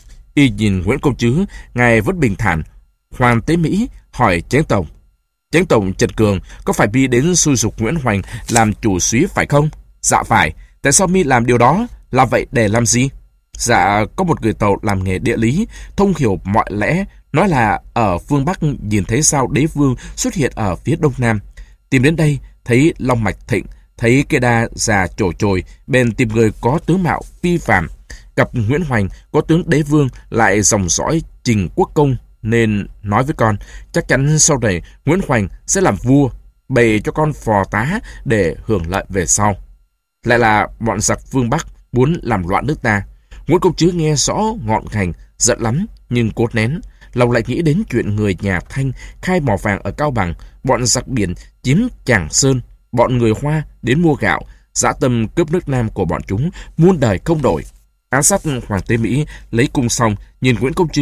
Y nhìn Nguyễn Công Trứ, ngài vẫn bình thản. Hoàng Tế Mỹ hỏi chánh tổng: chánh tổng Trần Cường, có phải mi đến xui dục Nguyễn Hoành làm chủ súy phải không? Dạ phải. Tại sao mi làm điều đó? Làm vậy để làm gì? Dạ, có một người Tàu làm nghề địa lý, thông hiểu mọi lẽ, nói là ở phương Bắc nhìn thấy sao đế vương xuất hiện ở phía đông nam. Tìm đến đây, thấy long mạch thịnh, thấy cây đa già trổ trồi, bên tìm người có tướng mạo phi phàm. Gặp Nguyễn Hoành có tướng đế vương lại dòng dõi Trình Quốc Công, nên nói với con, chắc chắn sau này Nguyễn Hoành sẽ làm vua, bày cho con phò tá để hưởng lợi về sau. Lại là bọn giặc phương Bắc muốn làm loạn nước ta. Nguyễn Công Trứ nghe rõ ngọn ngành, giận lắm, nhưng cốt nén. Lòng lại nghĩ đến chuyện người nhà Thanh khai mỏ vàng ở Cao Bằng, bọn giặc biển chiếm Tràng Sơn, bọn người Hoa đến mua gạo, dã tâm cướp nước Nam của bọn chúng, muôn đời không đổi. Án sát Hoàng Tế Mỹ lấy cung xong, nhìn Nguyễn Công Trứ,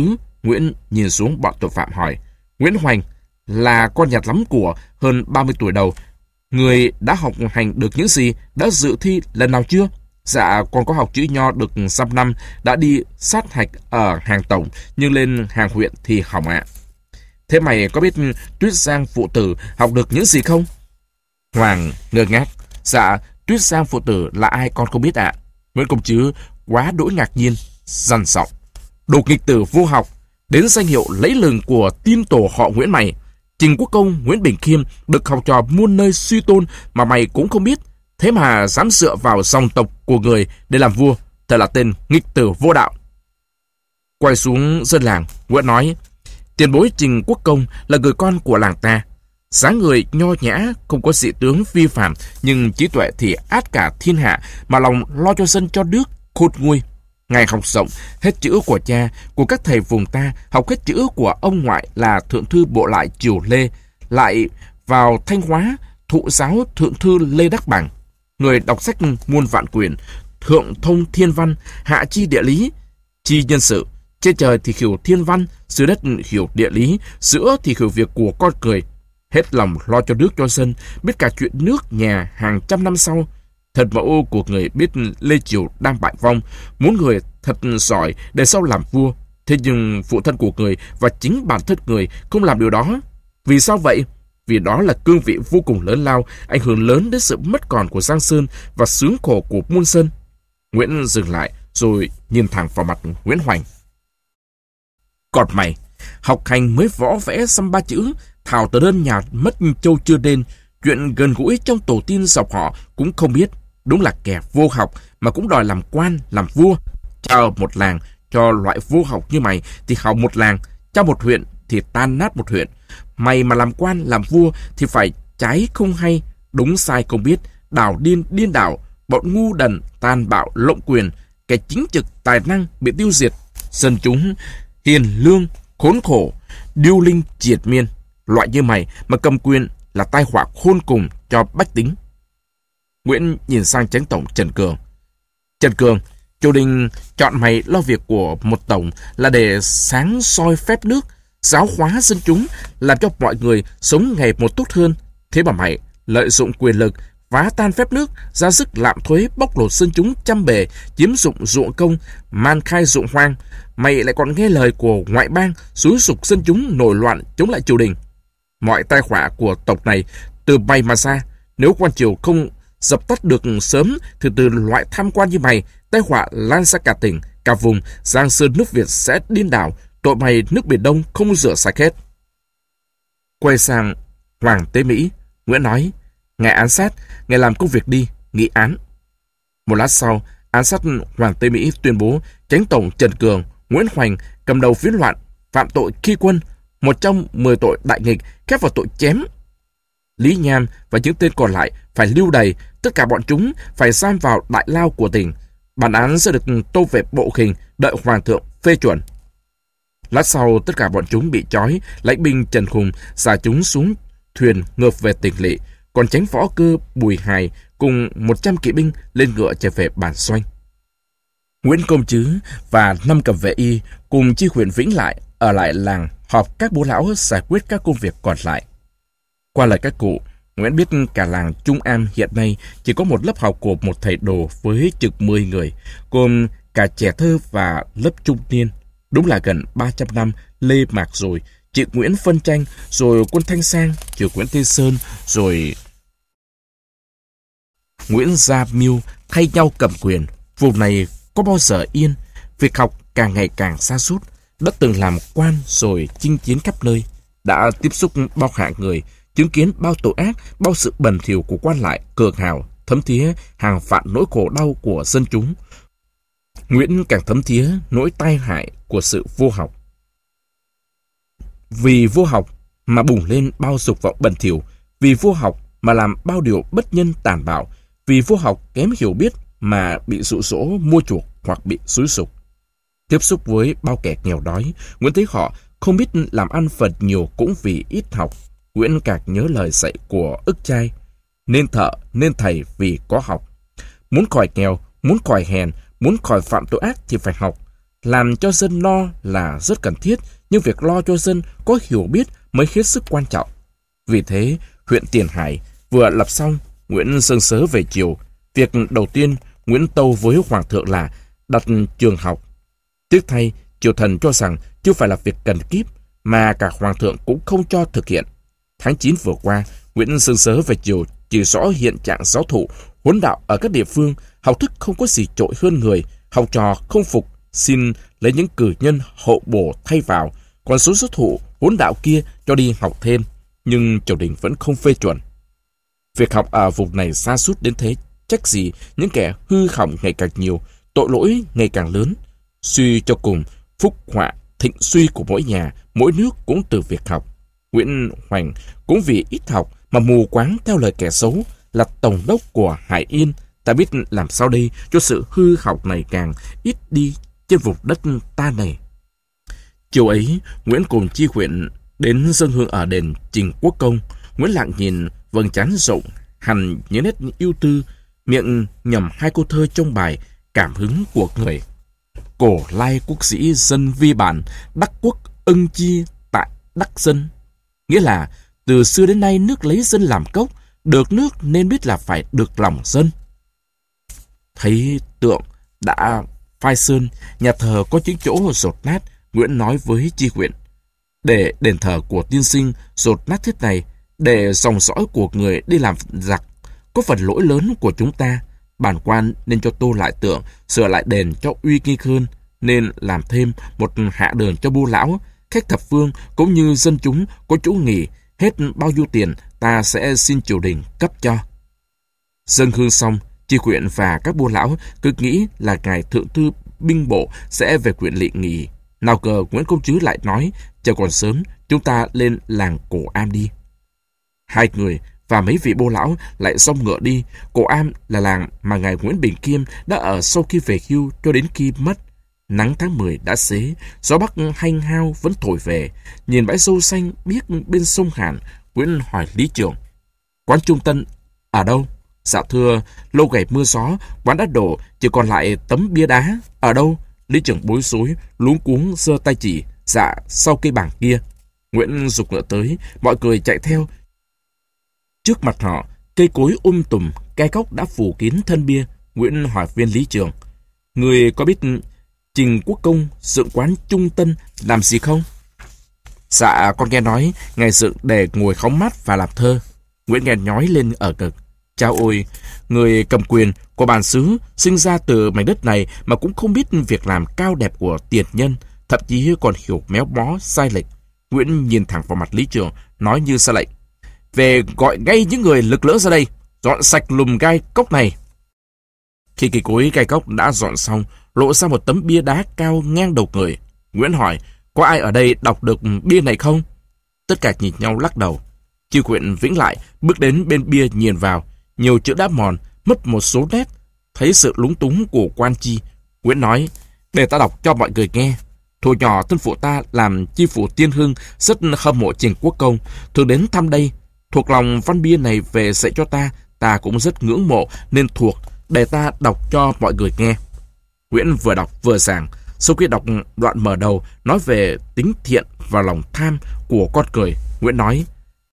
Nguyễn nhìn xuống bọn tội phạm hỏi. Nguyễn Hoành là con nhặt lắm của, hơn ba mươi tuổi đầu. Người đã học hành được những gì, đã dự thi lần nào chưa? Dạ, con có học chữ nho được dăm năm, đã đi sát hạch ở hàng tổng, nhưng lên hàng huyện thì hỏng ạ. Thế mày có biết Tuyết Giang phụ tử học được những gì không? Hoàng ngơ ngác. Dạ, Tuyết Giang phụ tử là ai con không biết ạ. Nguyễn Công Trứ quá đỗi ngạc nhiên, dằn giọng. Đồ nghịch tử vô học, đến danh hiệu lấy lừng của tiên tổ họ Nguyễn mày. Trình Quốc Công, Nguyễn Bình Khiêm được học trò muôn nơi suy tôn mà mày cũng không biết. Thế mà dám dựa vào dòng tộc của người để làm vua, thật là tên nghịch tử vô đạo. Quay xuống dân làng, Nguyễn nói, tiền bối Trình Quốc Công là người con của làng ta. Dáng người nho nhã, không có dị tướng vi phạm, nhưng trí tuệ thì át cả thiên hạ, mà lòng lo cho dân cho nước, khôn nguôi. Ngài học rộng, hết chữ của cha, của các thầy vùng ta, học hết chữ của ông ngoại là thượng thư bộ lại Triều Lê, lại vào Thanh Hóa, thụ giáo thượng thư Lê Đắc Bằng. Người đọc sách muôn vạn quyển, thượng thông thiên văn, hạ chi địa lý, chi nhân sự. Trên trời thì hiểu thiên văn, dưới đất hiểu địa lý, giữa thì hiểu việc của con người. Hết lòng lo cho nước cho dân, biết cả chuyện nước nhà hàng trăm năm sau. Thật mẫu của người biết Lê Triều đang bại vong, muốn người thật giỏi để sau làm vua. Thế nhưng phụ thân của người và chính bản thân người không làm điều đó. Vì sao vậy? Vì đó là cương vị vô cùng lớn lao, ảnh hưởng lớn đến sự mất còn của Giang Sơn và sướng khổ của muôn dân. Nguyễn dừng lại rồi nhìn thẳng vào mặt Nguyễn Hoành. Còn mày, học hành mới võ vẽ xăm ba chữ, thảo tờ đơn nhà mất châu chưa đen, chuyện gần gũi trong tổ tiên dòng họ cũng không biết. Đúng là kẻ vô học mà cũng đòi làm quan, làm vua. Cho một làng, cho loại vô học như mày thì hỏng một làng, cho một huyện thì tan nát một huyện. Mày mà làm quan, làm vua thì phải trái không hay, đúng sai không biết, đảo điên điên đảo, bọn ngu đần, tàn bạo lộng quyền, kẻ chính trực tài năng bị tiêu diệt, dân chúng hiền lương, khốn khổ, điêu linh triệt miên. Loại như mày mà cầm quyền là tai họa khôn cùng cho bách tính. Nguyễn nhìn sang Chánh tổng Trần Cường. Trần Cường, triều đình chọn mày lo việc của một tổng là để sáng soi phép nước, giáo hóa dân chúng, làm cho mọi người sống ngày một tốt hơn. Thế mà mày lợi dụng quyền lực, phá tan phép nước, ra sức lạm thuế, bóc lột dân chúng trăm bề, chiếm dụng ruộng công, man khai ruộng hoang. Mày lại còn nghe lời của ngoại bang, xúi giục dân chúng nổi loạn chống lại triều đình. Mọi tai họa của tộc này từ mày mà ra. Nếu quan triều không dập tắt được sớm thì từ loại tham quan như mày, tai họa lan ra cả tỉnh, cả vùng, Giang Sơn nước Việt sẽ điên đảo. Tội mày nước Biển Đông không rửa sạch hết. Quay sang Hoàng Tế Mỹ, Nguyễn nói, ngài án sát, ngài làm công việc đi, nghị án. Một lát sau, án sát Hoàng Tế Mỹ tuyên bố Chánh tổng Trần Cường, Nguyễn Hoành cầm đầu phiến loạn, phạm tội khi quân, một trong mười tội đại nghịch, khép vào tội chém. Lý Nham và những tên còn lại phải lưu đày, tất cả bọn chúng phải giam vào đại lao của tỉnh. Bản án sẽ được tô về bộ hình, đợi hoàng thượng phê chuẩn. Lát sau, tất cả bọn chúng bị trói, lãnh binh Trần Hùng xả chúng xuống thuyền ngược về tỉnh lỵ, còn Chánh võ cơ Bùi Hài cùng một trăm kỵ binh lên ngựa trở về bản doanh. Nguyễn Công Trứ và năm cầm vệ y cùng chi huyện Vĩnh Lại ở lại làng họp các bố lão giải quyết các công việc còn lại. Qua lời các cụ, Nguyễn biết cả làng Trung An hiện nay chỉ có một lớp học của một thầy đồ với chừng mười người, gồm cả trẻ thơ và lớp trung niên. Đúng là gần ba trăm năm Lê Mạc rồi, chị Nguyễn phân tranh, rồi quân Thanh Sang, triều Nguyễn Tây Sơn, rồi Nguyễn Gia Mưu thay nhau cầm quyền. Vùng này có bao giờ yên, việc học càng ngày càng sa sút. Đã từng làm quan rồi chinh chiến khắp nơi, đã tiếp xúc bao hạng người, chứng kiến bao tội ác, bao sự bẩn thỉu của quan lại cường hào, thấm thía hàng vạn nỗi khổ đau của dân chúng. Nguyễn càng thấm thía nỗi tai hại của sự vô học. Vì vô học mà bùng lên bao dục vọng bẩn thỉu, vì vô học mà làm bao điều bất nhân tàn bạo, vì vô học kém hiểu biết mà bị dụ dỗ mua chuộc hoặc bị xúi giục. Tiếp xúc với bao kẻ nghèo đói, Nguyễn thấy họ không biết làm ăn phần nhiều cũng vì ít học. Nguyễn càng nhớ lời dạy của Ức Trai, nên thợ, nên thầy vì có học. Muốn khỏi nghèo, muốn khỏi hèn, muốn khỏi phạm tội ác thì phải học. làm cho dân lo là rất cần thiết, nhưng việc lo cho dân có hiểu biết mới hết sức quan trọng. Vì thế, huyện Tiền Hải vừa lập xong, Nguyễn Sơn Sớ về chiều. Việc đầu tiên Nguyễn tâu với Hoàng thượng là đặt trường học. Tiếc thay, triều thần cho rằng chưa phải là việc cần kíp, mà cả Hoàng thượng cũng không cho thực hiện. Tháng chín vừa qua, Nguyễn Sơn Sớ về chiều chỉ rõ hiện trạng giáo thụ, huấn đạo ở các địa phương, học thức không có gì trội hơn người, học trò không phục, xin lấy những cử nhân hậu bổ thay vào, còn số giáo thụ huấn đạo kia cho đi học thêm, nhưng triều đình vẫn không phê chuẩn. Việc học ở vùng này sa sút đến thế, trách gì những kẻ hư hỏng ngày càng nhiều, tội lỗi ngày càng lớn. Suy cho cùng, phúc họa thịnh suy của mỗi nhà, mỗi nước cũng từ việc học. Nguyễn Hoành cũng vì ít học mà mù quáng theo lời kẻ xấu, là tổng đốc của Hải Yên. Ta biết làm sao đây cho sự hư hỏng này càng ít đi trên vùng đất ta này. Chiều ấy, Nguyễn cùng chi huyện đến dâng hương ở đền Trình Quốc Công. Nguyễn lặng nhìn vầng trán rộng, hằn những nét ưu tư, miệng nhầm hai câu thơ trong bài Cảm hứng của người. Cổ lai quốc sĩ dân vi bản, đắc quốc ưng chi tại đắc dân. Nghĩa là từ xưa đến nay nước lấy dân làm cốc, được nước nên biết là phải được lòng dân. Thấy tượng đã phai sơn, nhà thờ có những chỗ dột nát, Nguyễn nói với chi huyện: để đền thờ của tiên sinh dột nát thế này, để dòng dõi của người đi làm giặc, có phần lỗi lớn của chúng ta. Bản quan nên cho tô lại tượng, sửa lại đền cho uy nghi hơn, nên làm thêm một hạ đường cho bu lão, khách thập phương cũng như dân chúng có chỗ nghỉ. Hết bao nhiêu tiền ta sẽ xin triều đình cấp cho. Dâng hương xong, chi huyện và các bu lão cứ nghĩ là ngài thượng thư binh bộ sẽ về huyện Lỵ nghỉ. Nào ngờ Nguyễn Công Trứ lại nói: trời còn sớm, chúng ta lên làng Cổ Am đi. Hai người và mấy vị bô lão lại xông ngựa đi. Cổ Am là làng mà ngài Nguyễn Bình Khiêm đã ở sau khi về hưu cho đến khi mất. Nắng tháng mười đã xế, gió bắc hanh hao vẫn thổi về. Nhìn bãi dâu xanh biếc bên sông Hàn, Nguyễn hỏi Lý Trường: quán Trung Tân ở đâu? Dạ thưa, lâu ngày mưa gió, quán đã đổ, chỉ còn lại tấm bia đá. Ở đâu? Lý Trường bối rối, luống cuống giơ tay chỉ: dạ, sau cây bảng kia. Nguyễn giục ngựa tới, mọi người chạy theo. Trước mặt họ, cây cối um tùm, gai góc đã phủ kín thân bia. Nguyễn hỏi viên Lý Trường: người có biết Trình Quốc Công dựng quán Trung Tân làm gì không? Dạ, con nghe nói ngài dựng để ngồi khóng mát và làm thơ. Nguyễn nghe nhói lên ở ngực. Chao ôi, người cầm quyền của bản xứ sinh ra từ mảnh đất này mà cũng không biết việc làm cao đẹp của tiền nhân, thậm chí còn hiểu méo mó sai lệch. Nguyễn nhìn thẳng vào mặt Lý Trường, nói như ra lệnh: về gọi ngay những người lực lỡ ra đây, dọn sạch lùm gai cốc này. Khi cây cối gai cốc đã dọn xong, lộ ra một tấm bia đá cao ngang đầu người. Nguyễn hỏi: có ai ở đây đọc được bia này không? Tất cả nhìn nhau lắc đầu. Chi huyện Vĩnh lại bước đến bên bia nhìn vào, nhiều chữ đã mòn, mất một số nét. Thấy sự lúng túng của quan chi, Nguyễn nói: để ta đọc cho mọi người nghe. Thuở nhỏ thân phụ ta làm chi phủ Tiên Hưng rất hâm mộ Trình Quốc Công, thường đến thăm đây. Thuộc lòng văn bia này về dạy cho ta, ta cũng rất ngưỡng mộ nên thuộc, để ta đọc cho mọi người nghe. Nguyễn vừa đọc vừa giảng. Sau khi đọc đoạn mở đầu nói về tính thiện và lòng tham của con người, Nguyễn nói: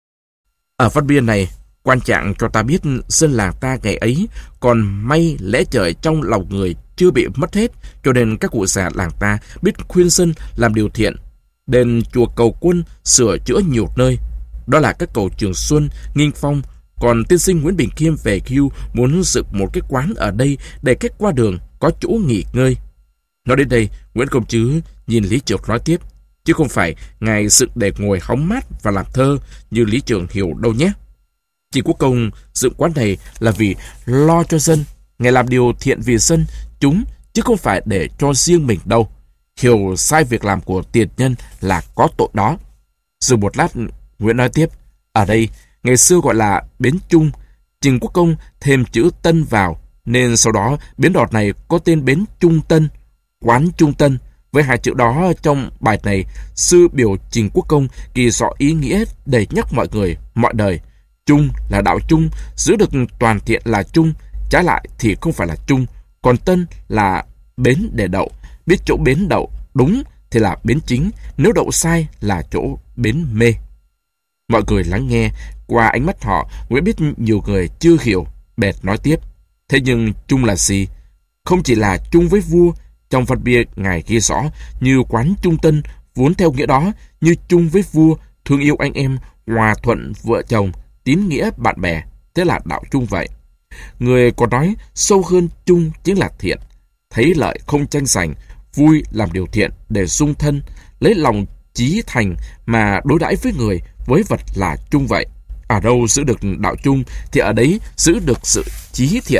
ở văn bia này, quan trạng cho ta biết dân làng ta ngày ấy còn may lẽ trời trong lòng người chưa bị mất hết, cho nên các cụ già làng ta biết khuyên dân làm điều thiện. Đền chùa Cầu Quân sửa chữa nhiều nơi, đó là các cầu Trường Xuân, Nghinh Phong. Còn tiên sinh Nguyễn Bình Khiêm về hưu muốn dựng một cái quán ở đây để khách qua đường có chỗ nghỉ ngơi. Nói đến đây, Nguyễn Công Trứ nhìn Lý Trường nói tiếp: chứ không phải ngài dựng để ngồi hóng mát và làm thơ như Lý Trường hiểu đâu nhé. Trình Quốc Công dựng quán này là vì lo cho dân, ngài làm điều thiện vì dân chúng, chứ không phải để cho riêng mình đâu. Hiểu sai việc làm của tiền nhân là có tội đó. Rồi một lát, Nguyễn nói tiếp: ở đây ngày xưa gọi là Bến Trung, Trình Quốc Công thêm chữ Tân vào, nên sau đó bến đò này có tên Bến Trung Tân, quán Trung Tân. Với hai chữ đó trong bài này, sư biểu Trình Quốc Công kỳ rõ ý nghĩa để nhắc mọi người mọi đời. Trung là đạo chung, giữ được toàn thiện là chung, trái lại thì không phải là chung. Còn Tân là bến để đậu, Biết chỗ bến đậu đúng thì là bến chính, nếu đậu sai là chỗ bến mê. Mọi người lắng nghe, qua ánh mắt họ, Nguyễn biết nhiều người chưa hiểu, bèn nói tiếp. Thế nhưng chung là gì? Không chỉ là chung với vua, trong văn bia ngài ghi rõ, như quán chung tân vốn theo nghĩa đó, như chung với vua, thương yêu anh em, hòa thuận vợ chồng, tín nghĩa bạn bè, thế là đạo chung vậy. Người còn nói sâu hơn chung chính là thiện, thấy lợi không tranh giành, vui làm điều thiện để dung thân, lấy lòng chí thành mà đối đãi với người, với vật là chung vậy. Ở đâu giữ được đạo chung thì ở đấy giữ được sự chí thiện.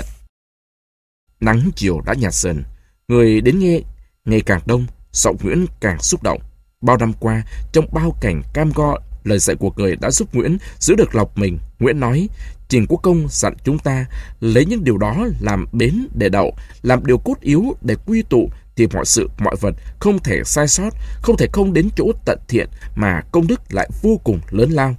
Nắng chiều đã nhạt dần, người đến nghe ngày càng đông, giọng Nguyễn càng xúc động. Bao năm qua, trong bao cảnh cam go, lời dạy của người đã giúp Nguyễn giữ được lòng mình. Nguyễn nói, Trình Quốc Công dặn chúng ta lấy những điều đó làm bến để đậu, làm điều cốt yếu để quy tụ, thì mọi sự, mọi vật không thể sai sót, không thể không đến chỗ tận thiện, mà công đức lại vô cùng lớn lao.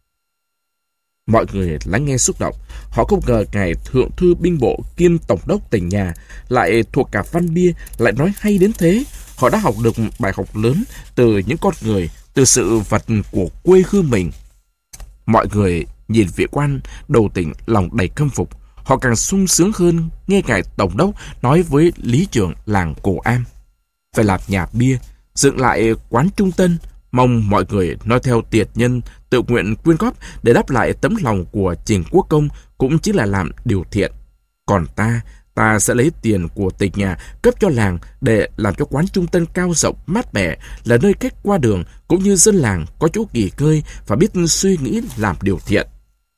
Mọi người lắng nghe xúc động, họ không ngờ ngài thượng thư binh bộ kiêm tổng đốc tỉnh nhà lại thuộc cả văn bia, lại nói hay đến thế. Họ đã học được bài học lớn từ những con người, từ sự vật của quê hương mình. Mọi người nhìn vị quan đầu tỉnh lòng đầy khâm phục, họ càng sung sướng hơn nghe ngài tổng đốc nói với lý trưởng làng Cổ Am phải làm nhà bia, dựng lại quán trung tân, mong mọi người nói theo tiệt nhân tự nguyện quyên góp để đáp lại tấm lòng của Trình Quốc Công, cũng chính là làm điều thiện. Còn ta, ta sẽ lấy tiền của tỉnh nhà cấp cho làng để làm cho quán trung tân cao rộng mát mẻ, là nơi cách qua đường cũng như dân làng có chỗ nghỉ ngơi và biết suy nghĩ làm điều thiện.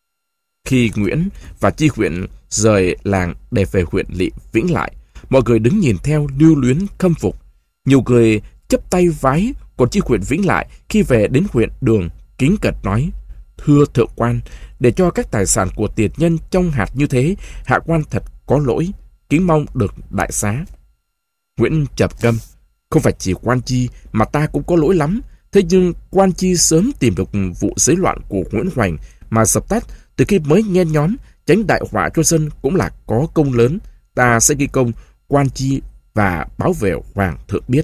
Khi Nguyễn và chi huyện rời làng để về huyện lỵ Vĩnh Lại, mọi người đứng nhìn theo lưu luyến khâm phục. Nhiều người chấp tay vái, còn chi huyện Vĩnh Lại khi về đến huyện Đường kính cẩn nói: Thưa thượng quan, để cho các tài sản của tiền nhân trong hạt như thế, hạ quan thật có lỗi, kính mong được đại xá. Nguyễn chập câm: Không phải chỉ quan chi mà ta cũng có lỗi lắm. Thế nhưng quan chi sớm tìm được vụ giấy loạn của Nguyễn Hoành mà dập tắt, từ khi mới nhen nhóm, tránh đại họa cho dân cũng là có công lớn. Ta sẽ ghi công quan chi và báo về hoàng thượng biết.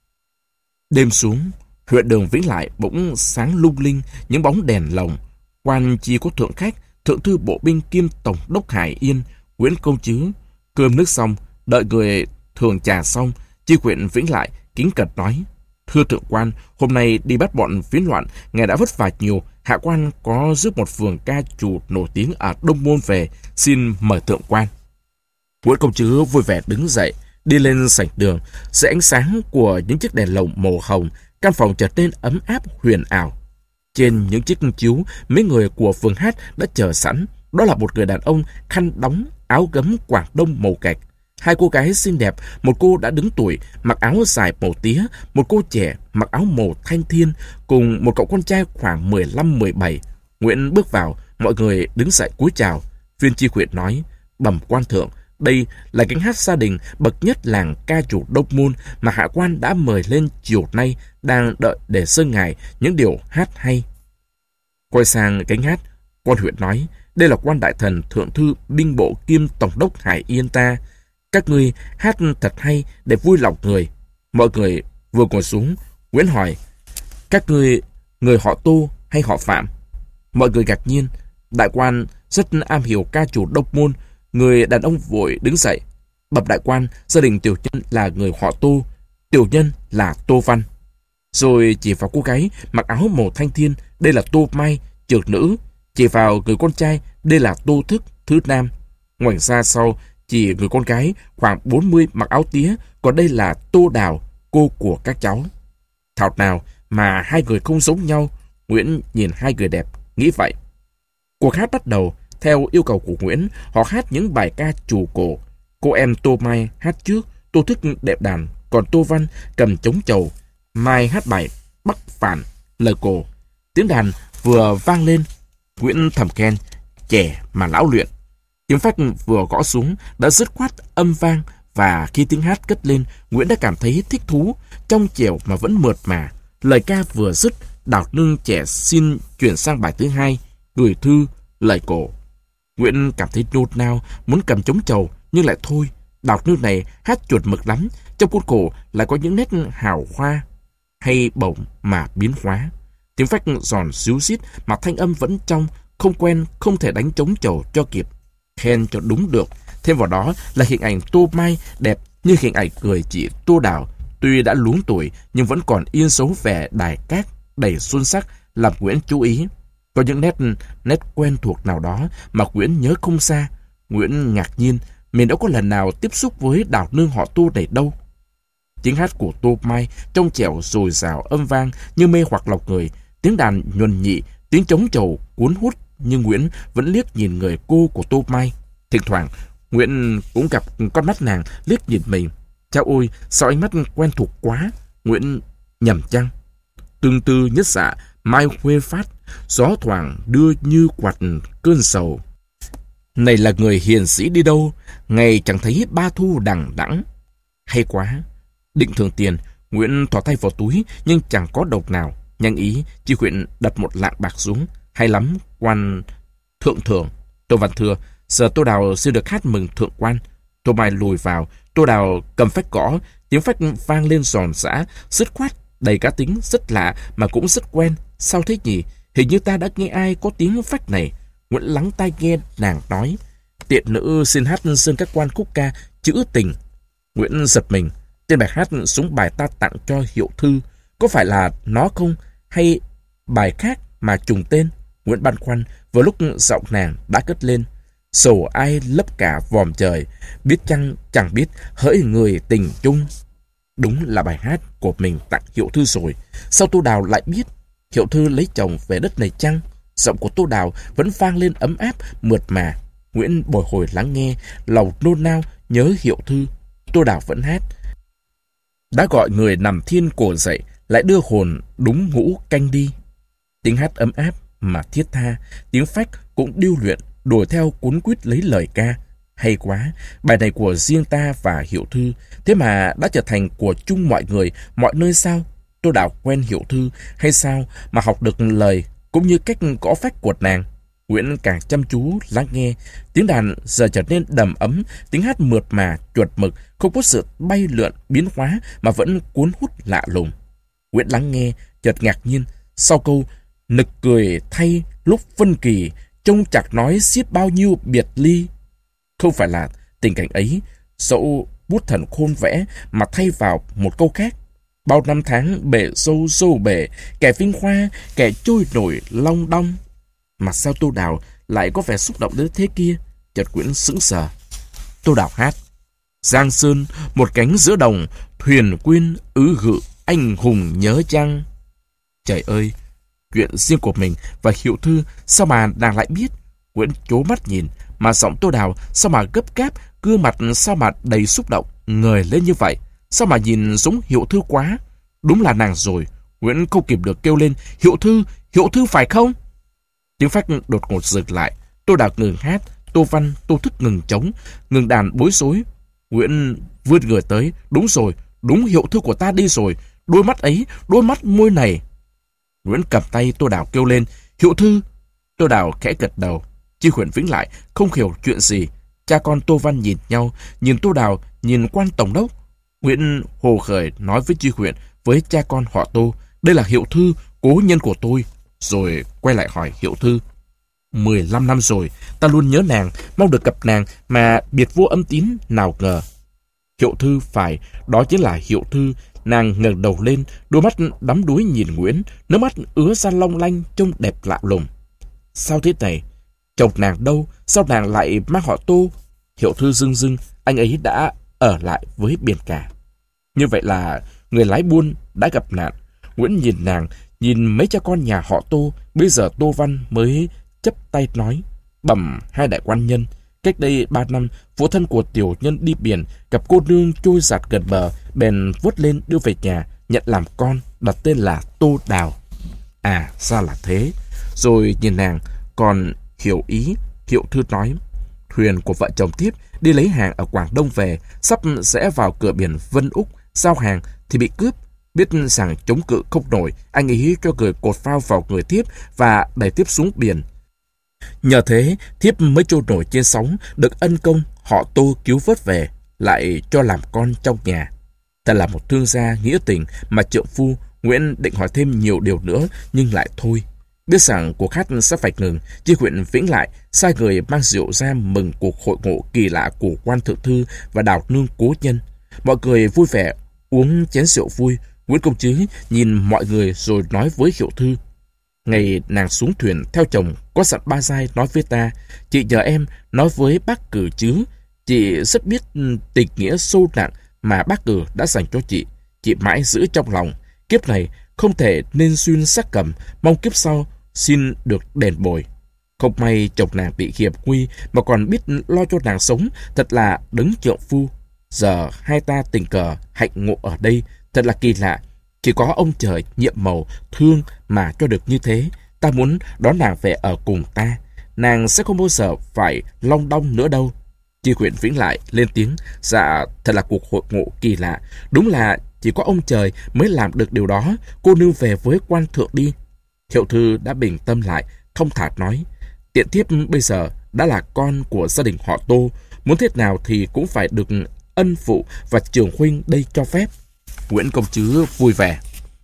Đêm xuống, huyện Đường Vĩnh Lại bỗng sáng lung linh những bóng đèn lồng. Quan chi có thượng khách, thượng thư bộ binh kiêm tổng đốc Hải Yên Nguyễn Công Trứ. Cơm nước xong, đợi người thường trà xong, chi huyện Vĩnh Lại kính cẩn nói: Thưa thượng quan, hôm nay đi bắt bọn phiến loạn, ngài đã vất vả nhiều. Hạ quan có giúp một phường ca trù nổi tiếng ở Đông Môn về, xin mời thượng quan. Nguyễn Công Trứ vui vẻ đứng dậy, đi lên sảnh đường. Dưới ánh sáng của những chiếc đèn lồng màu hồng, căn phòng trở nên ấm áp huyền ảo. Trên những chiếc chiếu, mấy người của phường hát đã chờ sẵn. Đó là một người đàn ông khăn đóng, áo gấm Quảng Đông màu gạch. Hai cô gái xinh đẹp, một cô đã đứng tuổi, mặc áo dài màu tía, một cô trẻ mặc áo màu thanh thiên, cùng một cậu con trai khoảng mười lăm mười bảy. Nguyễn bước vào, mọi người đứng dậy cúi chào. Viên chi huyện nói: Bẩm quan thượng, đây là gánh hát gia đình bậc nhất làng ca chủ Đông Môn mà hạ quan đã mời lên chiều nay, đang đợi để dâng ngài những điều hát hay. Quay sang gánh hát, quan huyện nói: Đây là quan đại thần thượng thư binh bộ kiêm tổng đốc Hải Yên ta. Các ngươi hát thật hay để vui lòng người. Mọi người vừa ngồi xuống, Nguyễn hỏi: Các ngươi người họ Tô hay họ Phạm? Mọi người ngạc nhiên. Đại quan rất am hiểu ca chủ Đông Môn. Người đàn ông vội đứng dậy: Bẩm đại quan, gia đình tiểu nhân là người họ Tô, tiểu nhân là Tô Văn. Rồi chỉ vào cô gái mặc áo màu thanh thiên: Đây là Tô Mai, trưởng nữ. Chỉ vào người con trai: Đây là Tô Thức, thứ nam. Ngoảnh ra sau chỉ người con gái khoảng bốn mươi mặc áo tía: Còn đây là Tô Đào, cô của các cháu. Thảo nào mà hai người không giống nhau. Nguyễn nhìn hai người đẹp, nghĩ vậy. Cuộc hát bắt đầu. Theo yêu cầu của Nguyễn, họ hát những bài ca trù cổ. Cô em Tô Mai hát trước, Tô Thức đệm đàn, còn Tô Văn cầm trống chầu. Mai hát bài Bắc Phản, lời cổ. Tiếng đàn vừa vang lên, Nguyễn thầm khen: Trẻ mà lão luyện. Tiếng phách vừa gõ xuống đã dứt khoát âm vang, và khi tiếng hát cất lên, Nguyễn đã cảm thấy thích thú, trong trẻo mà vẫn mượt mà. Lời ca vừa dứt, Đào Nương trẻ xin chuyển sang bài thứ hai, gửi thư, lời cổ. Nguyễn cảm thấy nôn nao, muốn cầm trống chầu, nhưng lại thôi. Đào nương này hát chuột mực lắm, trong khuôn khổ lại có những nét hào hoa hay bổng mà biến hóa. Tiếng phách giòn xíu xít mà thanh âm vẫn trong, không quen, không thể đánh trống chầu cho kịp. Khen cho đúng được. Thêm vào đó là hình ảnh Tô Mai đẹp như hình ảnh cười chị Tô Đào. Tuy đã luống tuổi nhưng vẫn còn yên dấu vẻ đài cát đầy xuân sắc, làm Nguyễn chú ý. Có những nét nét quen thuộc nào đó mà Nguyễn nhớ không xa. Nguyễn ngạc nhiên, mình đã có lần nào tiếp xúc với Đào nương họ Tô này đâu. Tiếng hát của Tô Mai trong trẻo dồi dào âm vang như mê hoặc lòng người, tiếng đàn nhuần nhị, tiếng trống trầu cuốn hút, nhưng Nguyễn vẫn liếc nhìn người cô của Tô Mai. Thỉnh thoảng Nguyễn cũng gặp con mắt nàng liếc nhìn mình. Chao ôi, sao ánh mắt quen thuộc quá. Nguyễn nhầm chăng? Tương tư nhất dạ mai khuê phát, gió thoảng đưa như quạt cơn sầu. Này là người hiền sĩ đi đâu, ngày chẳng thấy ba thu đằng đẵng. Hay quá. Định thường tiền, Nguyễn thò tay vào túi nhưng chẳng có đồng nào. Nhanh ý, chi huyện đặt một lạng bạc xuống. Hay lắm, quan thượng thượng. Tô Văn thưa, giờ Tô Đào xin được hát mừng thượng quan. Tô Mai lùi vào, Tô Đào cầm phách gõ, tiếng phách vang lên giòn giã, dứt khoát, đầy cá tính, rất lạ mà cũng rất quen. Sao thế nhỉ? Hình như ta đã nghe ai có tiếng phách này. Nguyễn lắng tai nghe nàng nói, tiện nữ xin hát sơn các quan khúc ca trữ tình. Nguyễn giật mình, tên bài hát xuống bài ta tặng cho Hiệu Thư, có phải là nó không, hay bài khác mà trùng tên? Nguyễn băn khoăn, vừa lúc giọng nàng đã cất lên, sầu ai lấp cả vòm trời, biết chăng chẳng biết hỡi người tình chung. Đúng là bài hát của mình tặng Hiệu Thư rồi. Sao Tô Đào lại biết? Hiệu Thư lấy chồng về đất này chăng? Giọng của Tô Đào vẫn vang lên ấm áp, mượt mà. Nguyễn bồi hồi lắng nghe, lòng nôn nao nhớ Hiệu Thư. Tô Đào vẫn hát. Đã gọi người nằm thiên cổ dậy, lại đưa hồn đúng ngũ canh đi. Tiếng hát ấm áp mà thiết tha, tiếng phách cũng điêu luyện, đuổi theo cuốn quýt lấy lời ca. Hay quá, bài này của riêng ta và Hiệu Thư, thế mà đã trở thành của chung mọi người, mọi nơi sao? Tô Đào quen Hiệu Thư hay sao mà học được lời cũng như cách gõ phách của nàng? Nguyễn càng chăm chú lắng nghe, tiếng đàn giờ trở nên đầm ấm, tiếng hát mượt mà, chuột mực, không có sự bay lượn, biến hóa mà vẫn cuốn hút lạ lùng. Nguyễn lắng nghe, chợt ngạc nhiên, sau câu nực cười thay lúc phân kỳ, trông chạc nói xiết bao nhiêu biệt ly. Không phải là tình cảnh ấy, dẫu bút thần khôn vẽ mà thay vào một câu khác. Bao năm tháng bể sâu sâu bể, kẻ vinh hoa, kẻ trôi nổi long đong. Mà sao Tô Đào lại có vẻ xúc động đến thế kia? Chợt Nguyễn sững sờ. Tô Đào hát. Giang sơn, một cánh giữa đồng, thuyền quyên ứ gự, anh hùng nhớ chăng? Trời ơi, chuyện riêng của mình và Hiệu Thư sao mà nàng lại biết? Nguyễn trố mắt nhìn, mà giọng Tô Đào sao mà gấp gáp, gương mặt sao mà đầy xúc động, ngời lên như vậy? Sao mà nhìn giống Hiệu Thư quá? Đúng là nàng rồi. Nguyễn không kịp được kêu lên, Hiệu Thư, Hiệu Thư phải không? Tiếng phách đột ngột dừng lại. Tô Đào ngừng hát, Tô Văn, Tô Thức ngừng trống, ngừng đàn bối rối. Nguyễn vươn người tới, đúng rồi, đúng Hiệu Thư của ta đi rồi, đôi mắt ấy, đôi mắt môi này. Nguyễn cầm tay Tô Đào kêu lên, Hiệu Thư. Tô Đào khẽ gật đầu. Chi Huyền Vĩnh lại không hiểu chuyện gì. Cha con Tô Văn nhìn nhau, nhìn Tô Đào, nhìn quan tổng đốc. Nguyễn hồ khởi nói với Chi Huyền, với cha con họ Tô, đây là Hiệu Thư, cố nhân của tôi. Rồi quay lại hỏi Hiệu Thư, mười lăm năm rồi, ta luôn nhớ nàng, mong được gặp nàng, mà biệt vô âm tín nào ngờ. Hiệu Thư phải, đó chính là Hiệu Thư. Nàng ngẩng đầu lên, đôi mắt đắm đuối nhìn Nguyễn, nước mắt ứa ra long lanh, trông đẹp lạ lùng. Sao thế này? Chồng nàng đâu? Sao nàng lại mang họ Tô? Hiệu Thư rưng rưng, anh ấy đã ở lại với biển cả. Như vậy là người lái buôn đã gặp nạn. Nguyễn nhìn nàng, nhìn mấy cha con nhà họ Tô. Bây giờ Tô Văn mới chấp tay nói, bẩm hai đại quan nhân, cách đây ba năm, phụ thân của tiểu nhân đi biển, gặp cô nương trôi giạt gần bờ, bèn vớt lên đưa về nhà, nhận làm con, đặt tên là Tô Đào. À, ra là thế. Rồi nhìn nàng, còn hiểu ý. Hiệu Thư nói, thuyền của vợ chồng Thiếp đi lấy hàng ở Quảng Đông về, sắp sẽ vào cửa biển Vân Úc giao hàng thì bị cướp. Biết rằng chống cự không nổi, anh ấy cho người cột phao vào người Thiếp và đẩy Thiếp xuống biển. Nhờ thế, Thiếp mới trôi nổi trên sóng, được ân công họ Tô cứu vớt về. lại cho làm con trong nhà. Thật là một thương gia nghĩa tình mà trượng phu Nguyễn định hỏi thêm nhiều điều nữa nhưng lại thôi. Biết rằng cuộc hát sẽ phải ngừng, Chi huyện Vĩnh Lại sai người mang rượu ra mừng cuộc hội ngộ kỳ lạ của quan thượng thư và Đào nương cố nhân. Mọi người vui vẻ uống chén rượu vui. Nguyễn Công Trứ nhìn mọi người rồi nói với Hiệu Thư: Ngày nàng xuống thuyền theo chồng có dặn ba giai nói với ta, chị nhờ em nói với bác Cử chứ. Chị rất biết tình nghĩa sâu nặng mà bác Cử đã dành cho chị. Chị mãi giữ trong lòng. Kiếp này không thể nên xuyên sắc cầm, mong kiếp sau xin được đền bồi. Không may chồng nàng bị hiểm nguy mà còn biết lo cho nàng sống, thật là đấng trượng phu. Giờ hai ta tình cờ hạnh ngộ ở đây, thật là kỳ lạ. Chỉ có ông trời nhiệm màu thương mà cho được như thế. Ta muốn đón nàng về ở cùng ta. Nàng sẽ không bao giờ phải long đong nữa đâu. Chi huyện Vĩnh Lại lên tiếng: Dạ, thật là cuộc hội ngộ kỳ lạ. Đúng là chỉ có ông trời mới làm được điều đó. Cô nương về với quan thượng đi. Hiệu Thư đã bình tâm lại, thông thả nói: Tiện thiếp bây giờ đã là con của gia đình họ Tô, muốn thế nào thì cũng phải được ân phụ và trưởng huynh đây cho phép. Nguyễn Công Trứ vui vẻ: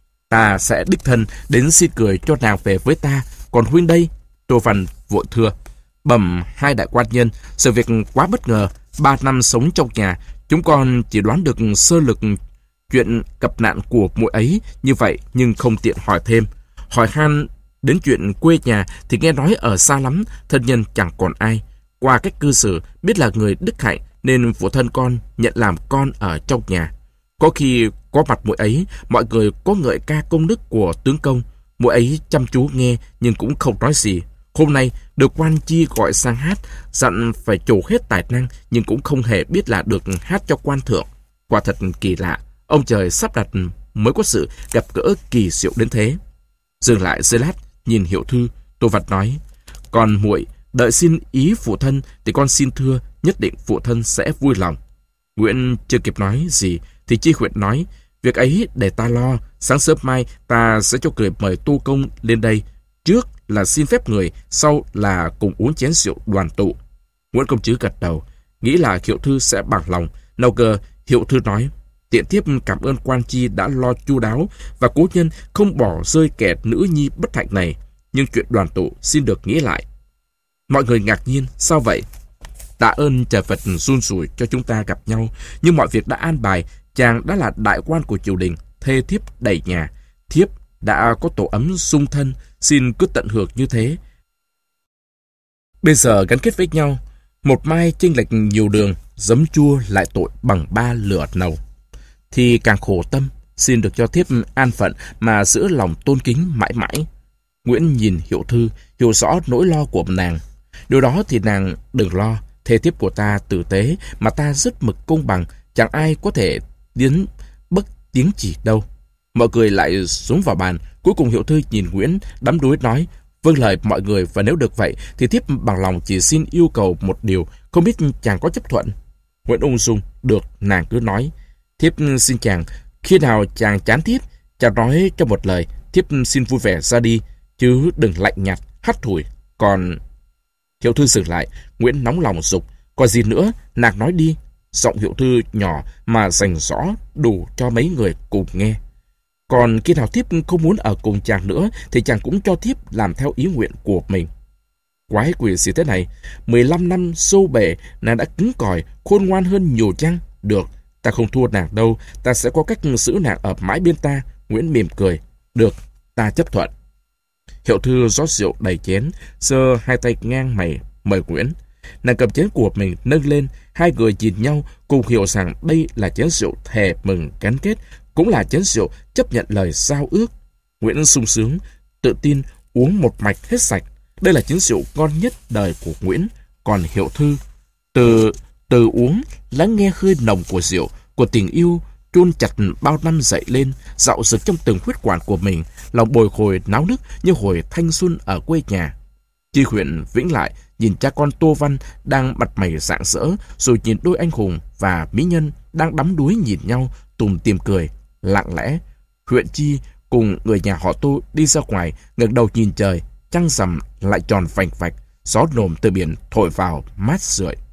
Ta sẽ đích thân đến xin cười cho nàng về với ta. Còn huynh đây? Tô Văn vội thưa: Bẩm hai đại quan nhân, sự việc quá bất ngờ. Ba năm sống trong nhà, chúng con chỉ đoán được sơ lược chuyện gặp nạn của muội ấy như vậy, nhưng không tiện hỏi thêm. Hỏi han đến chuyện quê nhà thì nghe nói ở xa lắm, thân nhân chẳng còn ai. Qua cách cư xử biết là người đức hạnh, nên phụ thân con nhận làm con ở trong nhà. Có khi có mặt muội ấy, mọi người có ngợi ca công đức của tướng công. Muội ấy chăm chú nghe nhưng cũng không nói gì. Hôm nay được quan chi gọi sang hát, dặn phải trổ hết tài năng, nhưng cũng không hề biết là được hát cho quan thượng. Quả thật kỳ lạ, ông trời sắp đặt mới có sự gặp gỡ kỳ diệu đến thế. Dừng lại giây lát, nhìn Hiệu Thư, Tô Vật nói: Còn muội đợi xin ý phụ thân thì con xin thưa, nhất định phụ thân sẽ vui lòng. Nguyễn chưa kịp nói gì thì Chi huyện nói: Việc ấy để ta lo. Sáng sớm mai ta sẽ cho người mời Tô Công lên đây. Trước là xin phép người, sau là cùng uống chén rượu đoàn tụ. Nguyễn Công Trứ gật đầu, nghĩ là Hiệu Thư sẽ bằng lòng. Nào ngờ Hiệu Thư nói: Tiện thiếp cảm ơn quan chi đã lo chu đáo và cố nhân không bỏ rơi kẻ nữ nhi bất hạnh này. Nhưng chuyện đoàn tụ xin được nghĩ lại. Mọi người ngạc nhiên: Sao vậy? Tạ ơn trời Phật run rủi cho chúng ta gặp nhau, nhưng mọi việc đã an bài. Chàng đã là đại quan của triều đình, thê thiếp đầy nhà. Thiếp đã có tổ ấm sung thân, xin cứ tận hưởng như thế. Bây giờ gắn kết với nhau, một mai chênh lệch nhiều đường, giấm chua lại tội bằng ba lửa nầu, thì càng khổ tâm. Xin được cho thiếp an phận mà giữ lòng tôn kính mãi mãi. Nguyễn nhìn Hiệu Thư, hiểu rõ nỗi lo của nàng. Điều đó thì nàng đừng lo. Thê thiếp của ta tử tế mà ta rất mực công bằng, chẳng ai có thể tiến bất tiếng chỉ đâu. Mọi người lại xuống vào bàn. Cuối cùng Hiệu Thư nhìn Nguyễn đắm đuối nói: Vâng lời mọi người, và nếu được vậy thì thiếp bằng lòng chỉ xin yêu cầu một điều, không biết chàng có chấp thuận. Nguyễn ung dung: Được, nàng cứ nói. Thiếp xin chàng, khi nào chàng chán thiếp, chàng nói cho một lời, thiếp xin vui vẻ ra đi, chứ đừng lạnh nhạt hắt hủi. Còn... Hiệu Thư dừng lại. Nguyễn nóng lòng dục: Còn gì nữa, nàng nói đi. Giọng Hiệu Thư nhỏ mà rành rõ, đủ cho mấy người cùng nghe. Còn khi nào thiếp không muốn ở cùng chàng nữa thì chàng cũng cho thiếp làm theo ý nguyện của mình. Quái quỷ gì thế này? mười lăm năm sâu bể, nàng đã cứng cỏi, khôn ngoan hơn nhiều chăng? Được, ta không thua nàng đâu, ta sẽ có cách giữ nàng ở mãi bên ta. Nguyễn mỉm cười: Được, ta chấp thuận. Hiệu Thư rót rượu đầy chén, giơ hai tay ngang mày mời Nguyễn. Nàng cầm chén của mình nâng lên, hai người nhìn nhau cùng hiểu rằng đây là chén rượu thề mừng gắn kết, cũng là chén rượu chấp nhận lời giao ước. Nguyễn sung sướng, tự tin uống một mạch hết sạch. Đây là chén rượu ngon nhất đời của Nguyễn. Còn Hiệu Thư, từ từ uống, lắng nghe hơi nồng của rượu, của tình yêu chôn chặt bao năm dậy lên, dạo dực trong từng huyết quản của mình, lòng bồi hồi náo nức như hồi thanh xuân ở quê nhà. Chi huyện Vĩnh Lại nhìn cha con Tô Văn đang mặt mày rạng rỡ, rồi nhìn đôi anh hùng và mỹ nhân đang đắm đuối nhìn nhau, tùm tìm cười. Lặng lẽ, huyện Chi cùng người nhà họ Tô đi ra ngoài, ngẩng đầu nhìn trời, trăng rằm lại tròn vành vạch, gió nồm từ biển thổi vào mát rượi.